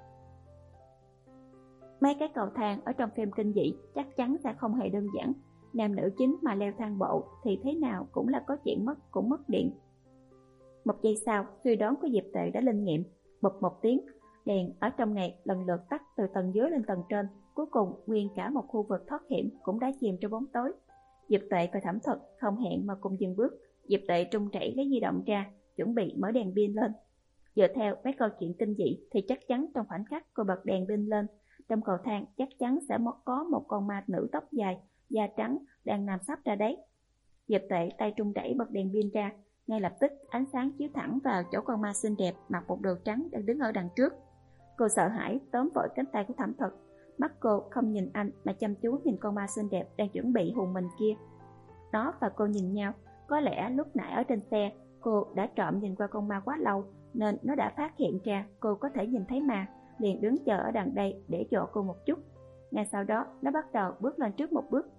Mấy cái cầu thang ở trong phim kinh dị chắc chắn sẽ không hề đơn giản. Nam nữ chính mà leo thang bộ thì thế nào cũng là có chuyện mất cũng mất điện. Một giây sau, suy đoán của Diệp Tuệ đã linh nghiệm. Bụp một tiếng, đèn ở trong này lần lượt tắt từ tầng dưới lên tầng trên. Cuối cùng nguyên cả một khu vực thoát hiểm cũng đã chìm trong bóng tối. Diệp Tuệ và Thẩm Thuật không hẹn mà cùng dừng bước. Diệp Tuệ trung chảy lấy di động ra, chuẩn bị mở đèn pin lên. Dựa theo mấy câu chuyện kinh dị thì chắc chắn trong khoảnh khắc cô bật đèn pin lên, trong cầu thang chắc chắn sẽ có một con ma nữ tóc dài, da trắng đang nằm sắp ra đấy. Diệp Tuệ tay trung chảy bật đèn pin ra, ngay lập tức ánh sáng chiếu thẳng vào chỗ con ma xinh đẹp mặc một đồ trắng đang đứng ở đằng trước. Cô sợ hãi tóm vội cánh tay của Thẩm Thuật. Mắt cô không nhìn anh mà chăm chú nhìn con ma xinh đẹp đang chuẩn bị hù mình kia. Nó và cô nhìn nhau. Có lẽ lúc nãy ở trên xe cô đã trộm nhìn qua con ma quá lâu, nên nó đã phát hiện ra cô có thể nhìn thấy ma, liền đứng chờ ở đằng đây để dọa cô một chút. Ngay sau đó nó bắt đầu bước lên trước một bước.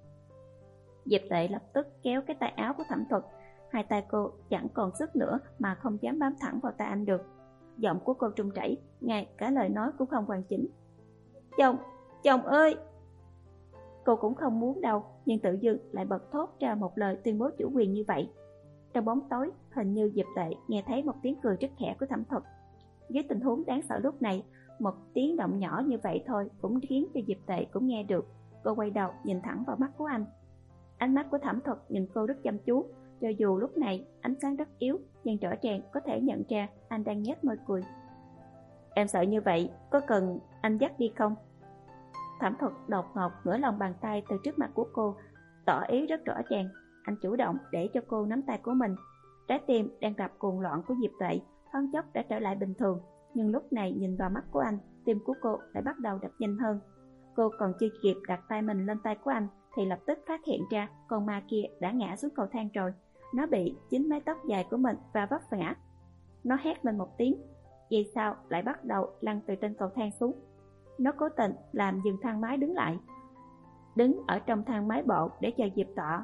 Diệp Tuệ lập tức kéo cái tay áo của Thẩm Thuật. Hai tay cô chẳng còn sức nữa mà không dám bám thẳng vào tay anh được. Giọng của cô trung chảy, ngay cả lời nói cũng không hoàn chỉnh. Chồng, chồng ơi! Cô cũng không muốn đâu, nhưng tự dưng lại bật thốt ra một lời tuyên bố chủ quyền như vậy. Trong bóng tối, hình như Diệp Tuệ nghe thấy một tiếng cười rất khẽ của Thẩm Thuật. Dưới tình huống đáng sợ lúc này, một tiếng động nhỏ như vậy thôi cũng khiến cho Diệp Tuệ cũng nghe được. Cô quay đầu nhìn thẳng vào mắt của anh. Ánh mắt của Thẩm Thuật nhìn cô rất chăm chú. Cho dù lúc này ánh sáng rất yếu, nhưng rõ ràng có thể nhận ra anh đang nhếch môi cười. Em sợ như vậy, có cần anh dắt đi không? Thẩm Thuật đột ngột ngửa lòng bàn tay từ trước mặt của cô, tỏ ý rất rõ ràng. Anh chủ động để cho cô nắm tay của mình. Trái tim đang đập cuồng loạn của Diệp Tuệ thoáng chốc đã trở lại bình thường, nhưng lúc này nhìn vào mắt của anh, tim của cô lại bắt đầu đập nhanh hơn. Cô còn chưa kịp đặt tay mình lên tay của anh thì lập tức phát hiện ra con ma kia đã ngã xuống cầu thang rồi. Nó bị chính mái tóc dài của mình và vấp ngã. Nó hét lên một tiếng, giây sau lại bắt đầu lăn từ trên cầu thang xuống. Nó cố tình làm dừng thang máy đứng lại, đứng ở trong thang máy bộ để chờ Diệp Tọa,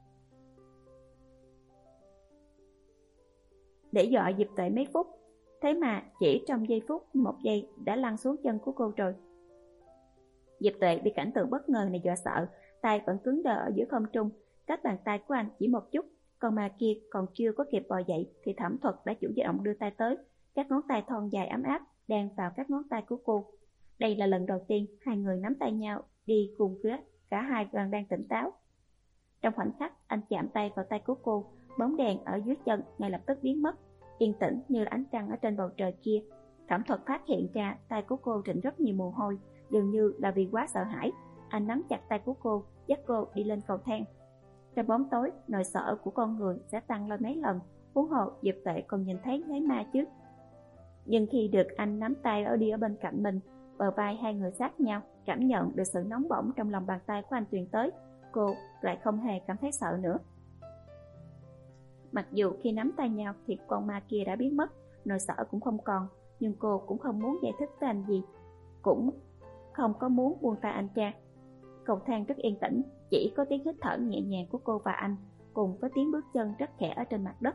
để dọa Diệp Tuệ mấy phút. Thế mà chỉ trong giây phút, một giây đã lăn xuống chân của cô rồi. Diệp Tuệ bị cảnh tượng bất ngờ này dọa sợ, tay vẫn cứng đờ ở giữa không trung, cách bàn tay của anh chỉ một chút. Con ma kia còn chưa có kịp bò dậy thì Thẩm Thuật đã chủ động đưa tay tới, các ngón tay thon dài ấm áp đan vào các ngón tay của cô. Đây là lần đầu tiên hai người nắm tay nhau đi cùng phía, cả hai còn đang tỉnh táo. Trong khoảnh khắc anh chạm tay vào tay của cô, bóng đèn ở dưới chân ngay lập tức biến mất, yên tĩnh như ánh trăng ở trên bầu trời kia. Thẩm Thuật phát hiện ra tay của cô rịn rất nhiều mồ hôi, dường như là vì quá sợ hãi. Anh nắm chặt tay của cô, dắt cô đi lên cầu thang. Trong bóng tối, nỗi sợ của con người sẽ tăng lên mấy lần, huống hồ Diệp Tuệ còn nhìn thấy thấy ma chứ. Nhưng khi được anh nắm tay ở đi ở bên cạnh mình, bờ vai hai người sát nhau, cảm nhận được sự nóng bỏng trong lòng bàn tay của anh truyền tới, cô lại không hề cảm thấy sợ nữa. Mặc dù khi nắm tay nhau thì con ma kia đã biến mất, nỗi sợ cũng không còn, nhưng cô cũng không muốn giải thích với anh gì, cũng không có muốn buông tay anh ra. Cầu thang rất yên tĩnh, chỉ có tiếng hít thở nhẹ nhàng của cô và anh, cùng với tiếng bước chân rất khẽ ở trên mặt đất.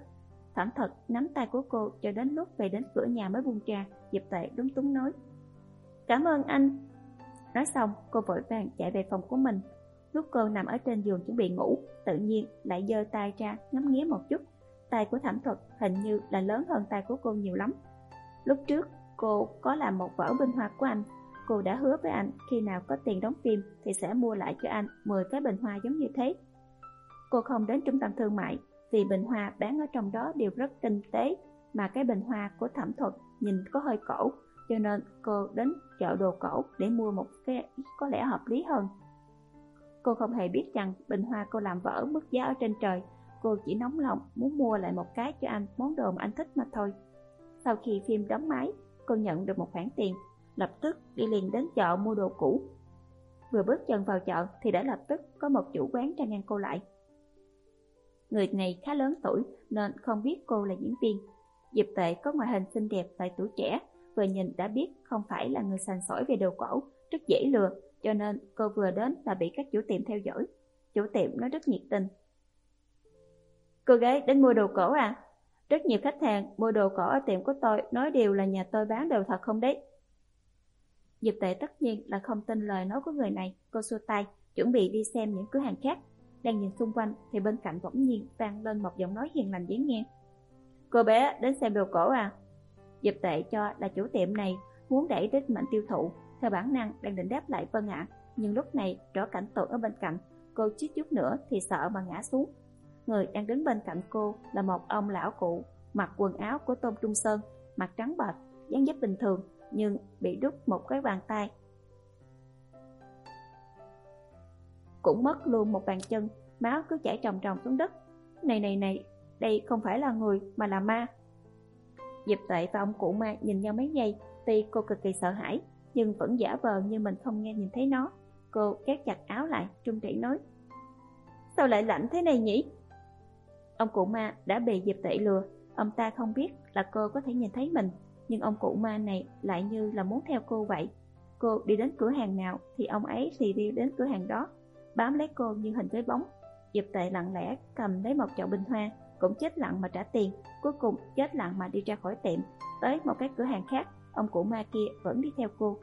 Thẩm Thật nắm tay của cô cho đến lúc về đến cửa nhà mới buông ra. Diệp Tuệ lúng túng nói: Cảm ơn anh. Nói xong, cô vội vàng chạy về phòng của mình. Lúc cô nằm ở trên giường chuẩn bị ngủ, tự nhiên lại giơ tay ra ngắm nghía một chút. Tay của Thẩm Thuật hình như là lớn hơn tay của cô nhiều lắm. Lúc trước, cô có làm một vở bình hoa của anh. Cô đã hứa với anh khi nào có tiền đóng phim thì sẽ mua lại cho anh mười cái bình hoa giống như thế. Cô không đến trung tâm thương mại vì bình hoa bán ở trong đó đều rất tinh tế, mà cái bình hoa của Thẩm Thuật nhìn có hơi cổ, cho nên cô đến chợ đồ cổ để mua một cái có lẽ hợp lý hơn. Cô không hề biết rằng bình hoa cô làm vỡ mức giá ở trên trời. Cô chỉ nóng lòng muốn mua lại một cái cho anh, món đồ mà anh thích mà thôi. Sau khi phim đóng máy, cô nhận được một khoản tiền, lập tức đi liền đến chợ mua đồ cũ. Vừa bước chân vào chợ thì đã lập tức có một chủ quán ra ngăn cô lại. Người này khá lớn tuổi nên không biết cô là diễn viên. Diệp Tuệ có ngoại hình xinh đẹp lại tuổi trẻ, vừa nhìn đã biết không phải là người sành sỏi về đồ cổ, rất dễ lừa, cho nên cô vừa đến là bị các chủ tiệm theo dõi. Chủ tiệm nói rất nhiệt tình: Cô gái đến mua đồ cổ à? Rất nhiều khách hàng mua đồ cổ ở tiệm của tôi nói đều là nhà tôi bán đồ thật không đấy. Diệp Tuệ tất nhiên là không tin lời nói của người này. Cô xua tay chuẩn bị đi xem những cửa hàng khác. Đang nhìn xung quanh thì bên cạnh bỗng nhiên vang lên một giọng nói hiền lành dễ nghe: Cô bé đến xem đồ cổ à? Diệp Tuệ cho là chủ tiệm này muốn đẩy đích mạnh tiêu thụ, theo bản năng đang định đáp lại vâng ạ. Nhưng lúc này rõ cảnh tượng ở bên cạnh, cô chút chút nữa thì sợ mà ngã xuống. Người đang đứng bên cạnh cô là một ông lão cụ, mặc quần áo của Tôn Trung Sơn, mặt trắng bệch, dáng dấp bình thường nhưng bị đút một cái bàn tay, cũng mất luôn một bàn chân, máu cứ chảy ròng ròng xuống đất. Này này này, đây không phải là người mà là ma. Diệp Tuệ và ông cụ ma nhìn nhau mấy giây, tuy cô cực kỳ sợ hãi nhưng vẫn giả vờ như mình không nghe nhìn thấy nó. Cô kéo chặt áo lại, run rẩy nói: Sao lại lạnh thế này nhỉ? Ông cụ ma đã bị Diệp Tuệ lừa. Ông ta không biết là cô có thể nhìn thấy mình, nhưng ông cụ ma này lại như là muốn theo cô vậy. Cô đi đến cửa hàng nào thì ông ấy thì đi đến cửa hàng đó, bám lấy cô như hình với bóng. Diệp Tuệ lặng lẽ cầm lấy một chậu bình hoa, cũng chết lặng mà trả tiền. Cuối cùng chết lặng mà đi ra khỏi tiệm, tới một cái cửa hàng khác. Ông cụ ma kia vẫn đi theo cô.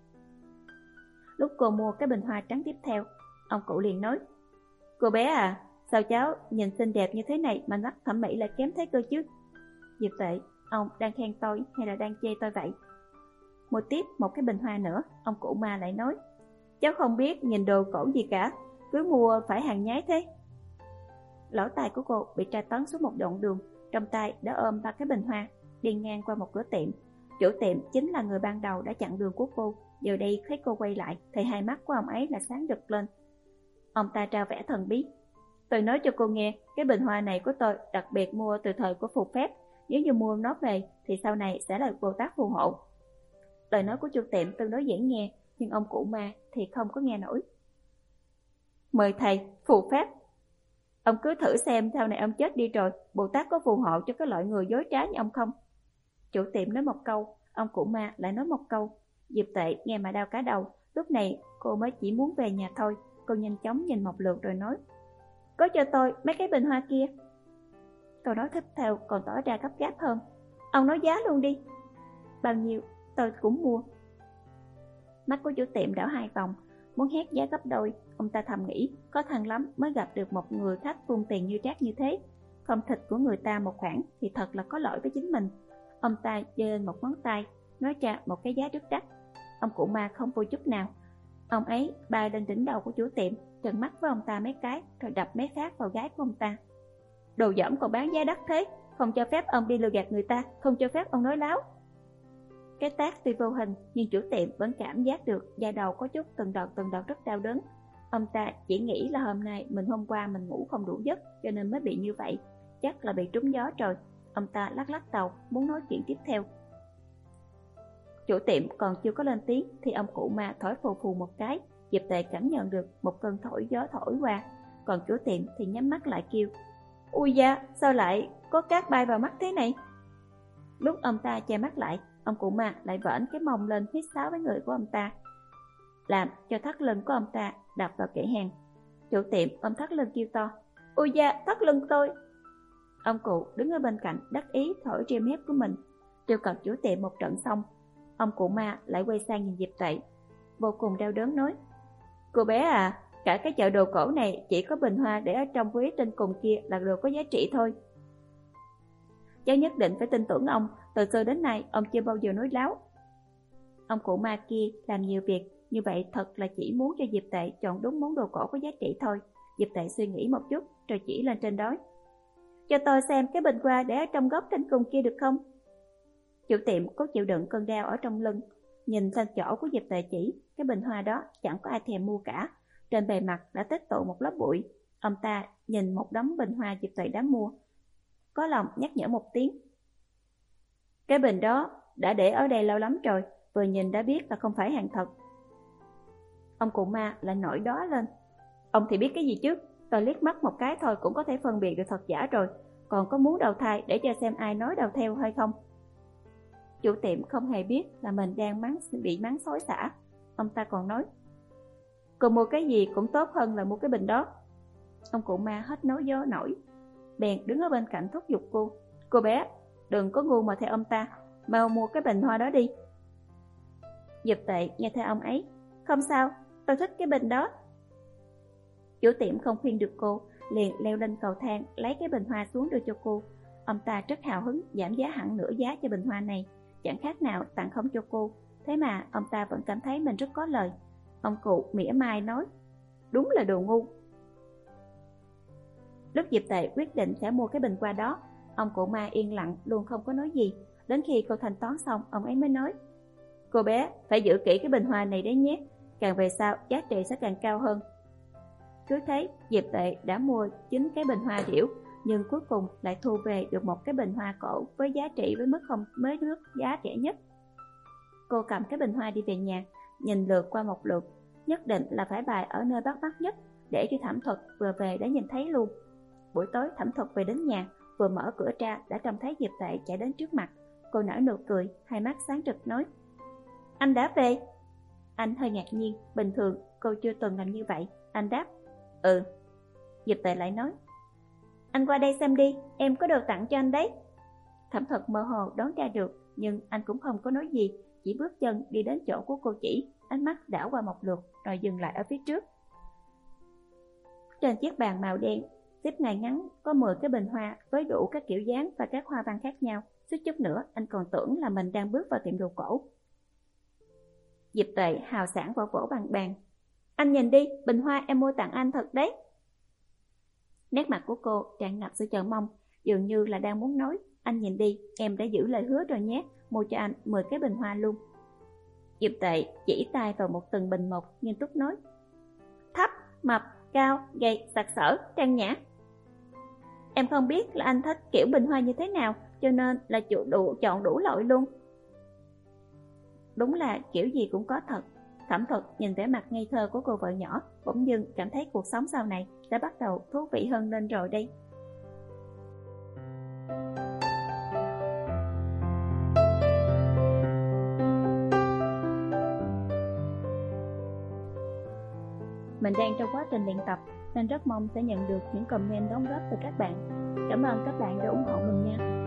Lúc cô mua cái bình hoa trắng tiếp theo, ông cụ liền nói: Cô bé à, sao cháu nhìn xinh đẹp như thế này mà mắt thẩm mỹ lại kém thế cơ chứ? Diệp Tuệ, ông đang khen tôi hay là đang chê tôi vậy? Mua tiếp một cái bình hoa nữa, ông cụ ma lại nói: Cháu không biết nhìn đồ cổ gì cả, cứ mua phải hàng nhái thế. Lỗ tai của cô bị tra tấn xuống một đoạn đường, trong tay đã ôm ba cái bình hoa, đi ngang qua một cửa tiệm. Chủ tiệm chính là người ban đầu đã chặn đường của cô. Giờ đây thấy cô quay lại thì hai mắt của ông ấy là sáng rực lên. Ông ta trao vẻ thần bí: Tôi nói cho cô nghe, cái bình hoa này của tôi đặc biệt mua từ thời của phù phép. Nếu như mua nó về thì sau này sẽ là Bồ Tát phù hộ. Lời nói của chủ tiệm tương đối dễ nghe, nhưng ông cụ ma thì không có nghe nổi. Mời thầy, phù phép. Ông cứ thử xem sau này ông chết đi rồi, Bồ Tát có phù hộ cho cái loại người dối trá như ông không? Chủ tiệm nói một câu, ông cụ ma lại nói một câu. Diệp Tuệ nghe mà đau cả đầu. Lúc này cô mới chỉ muốn về nhà thôi. Cô nhanh chóng nhìn một lượt rồi nói: Có cho tôi mấy cái bình hoa kia. Câu nói tiếp theo còn tỏ ra gấp gáp hơn: Ông nói giá luôn đi. Bao nhiêu tôi cũng mua. Mắt của chủ tiệm đảo hai vòng, muốn hét giá gấp đôi. Ông ta thầm nghĩ, có thằng lắm mới gặp được một người khách phun tiền như trác như thế. Không thịt của người ta một khoản thì thật là có lỗi với chính mình. Ông ta giơ lên một ngón tay, nói ra một cái giá rất đắt. Ông cụ ma không vui chút nào. Ông ấy bay lên đỉnh đầu của chủ tiệm, trừng mắt với ông ta mấy cái, rồi đập mấy phát vào gái của ông ta. Đồ dỏm còn bán giá đắt thế, không cho phép ông đi lừa gạt người ta, không cho phép ông nói láo. Cái tát tuy vô hình, nhưng chủ tiệm vẫn cảm giác được da đầu có chút từng đợt từng đợt rất đau đớn. Ông ta chỉ nghĩ là hôm nay mình hôm qua mình ngủ không đủ giấc cho nên mới bị như vậy, chắc là bị trúng gió rồi. Ông ta lắc lắc đầu muốn nói chuyện tiếp theo. Chủ tiệm còn chưa có lên tiếng thì ông cụ ma thổi phù phù một cái. Diệp Tuệ cảm nhận được một cơn thổi gió thổi qua, còn chủ tiệm thì nhắm mắt lại kêu: Ui da, sao lại có cát bay vào mắt thế này? Lúc ông ta che mắt lại, ông cụ ma lại vểnh cái mông lên hít sáo với người của ông ta, làm cho thắt lưng của ông ta đập vào kệ hàng. Chủ tiệm ôm thắt lưng kêu to: Ui da, thắt lưng tôi! Ông cụ đứng ở bên cạnh đắc ý thổi rêu mép của mình, trêu cợt chủ tiệm một trận xong, ông cụ ma lại quay sang nhìn Diệp Tuệ, vô cùng đau đớn nói: Cô bé à, cả cái chợ đồ cổ này chỉ có bình hoa để ở trong ví trên cùng kia là đồ có giá trị thôi. Cháu nhất định phải tin tưởng ông, từ xưa đến nay ông chưa bao giờ nói láo. Ông cụ ma kia làm nhiều việc như vậy thật là chỉ muốn cho Diệp Tệ chọn đúng món đồ cổ có giá trị thôi. Diệp Tệ suy nghĩ một chút rồi chỉ lên trên đó: Cho tôi xem cái bình hoa để ở trong góc trên cùng kia được không? Chủ tiệm cố chịu đựng cơn đau ở trong lưng, nhìn sang chỗ của Diệp Tệ chỉ, cái bình hoa đó chẳng có ai thèm mua cả, trên bề mặt đã tích tụ một lớp bụi. Ông ta nhìn một đống bình hoa Diệp Tệ đã mua, có lòng nhắc nhở một tiếng: Cái bình đó đã để ở đây lâu lắm rồi, vừa nhìn đã biết là không phải hàng thật. Ông cụ ma lại nổi đó lên: Ông thì biết cái gì chứ, tôi liếc mắt một cái thôi cũng có thể phân biệt được thật giả rồi, còn có muốn đầu thai để cho xem ai nói đầu theo hay không? Chủ tiệm không hề biết là mình đang mắng bị mắng xối xả. Ông ta còn nói: Cô mua cái gì cũng tốt hơn là mua cái bình đó. Ông cụ ma hết nói gió nổi, bèn đứng ở bên cạnh thúc giục cô: Cô bé, đừng có ngu mà theo ông ta, mau mua cái bình hoa đó đi. Diệp Tệ nghe theo ông ấy: Không sao, tôi thích cái bình đó. Chủ tiệm không khuyên được cô, liền leo lên cầu thang lấy cái bình hoa xuống đưa cho cô. Ông ta rất hào hứng giảm giá hẳn nửa giá cho bình hoa này, chẳng khác nào tặng không cho cô. Thế mà ông ta vẫn cảm thấy mình rất có lời. Ông cụ mỉa mai nói: Đúng là đồ ngu. Lúc Diệp Tệ quyết định sẽ mua cái bình hoa đó, ông cụ ma yên lặng luôn không có nói gì. Đến khi cô thanh toán xong, ông ấy mới nói: Cô bé phải giữ kỹ cái bình hoa này đấy nhé, càng về sau giá trị sẽ càng cao hơn. Cứ thế Diệp Tệ đã mua chín cái bình hoa điểu, nhưng cuối cùng lại thu về được một cái bình hoa cổ với giá trị với mức không mới nước giá rẻ nhất. Cô cầm cái bình hoa đi về nhà, nhìn lượt qua một lượt, nhất định là phải bày ở nơi bắt mắt nhất, để cho Thẩm Thuật vừa về đã nhìn thấy luôn. Buổi tối Thẩm Thuật về đến nhà, vừa mở cửa ra đã trông thấy Diệp Tệ chạy đến trước mặt. Cô nở nụ cười, hai mắt sáng rực nói: Anh đã về. Anh hơi ngạc nhiên, bình thường cô chưa từng làm như vậy. Anh đáp: Ừ. Diệp Tệ lại nói: Anh qua đây xem đi, em có đồ tặng cho anh đấy. Thẩm Thuật mơ hồ đoán ra được, nhưng anh cũng không có nói gì, chỉ bước chân đi đến chỗ của cô chỉ, ánh mắt đảo qua một lượt rồi dừng lại ở phía trước. Trên chiếc bàn màu đen xếp ngay ngắn có mười cái bình hoa với đủ các kiểu dáng và các hoa văn khác nhau. Suýt chút nữa anh còn tưởng là mình đang bước vào tiệm đồ cổ. Diệp Tệ hào sảng vỗ vỗ bằng bàn: Anh nhìn đi, bình hoa em mua tặng anh thật đấy. Nét mặt của cô tràn ngập sự chờ mong, dường như là đang muốn nói: Anh nhìn đi, em đã giữ lời hứa rồi nhé, mua cho anh mười cái bình hoa luôn. Diệp Tệ chỉ tay vào một từng bình một, nghiêm túc nói: Thấp, mập, cao, gầy, sặc sỡ, trang nhã. Em không biết là anh thích kiểu bình hoa như thế nào, cho nên là chủ đủ chọn đủ loại luôn. Đúng là kiểu gì cũng có thật. Thẩm Thuật nhìn vẻ mặt ngây thơ của cô vợ nhỏ, bỗng dưng cảm thấy cuộc sống sau này đã bắt đầu thú vị hơn lên rồi đây. Mình đang trong quá trình luyện tập nên rất mong sẽ nhận được những comment đóng góp từ các bạn. Cảm ơn các bạn đã ủng hộ mình nha.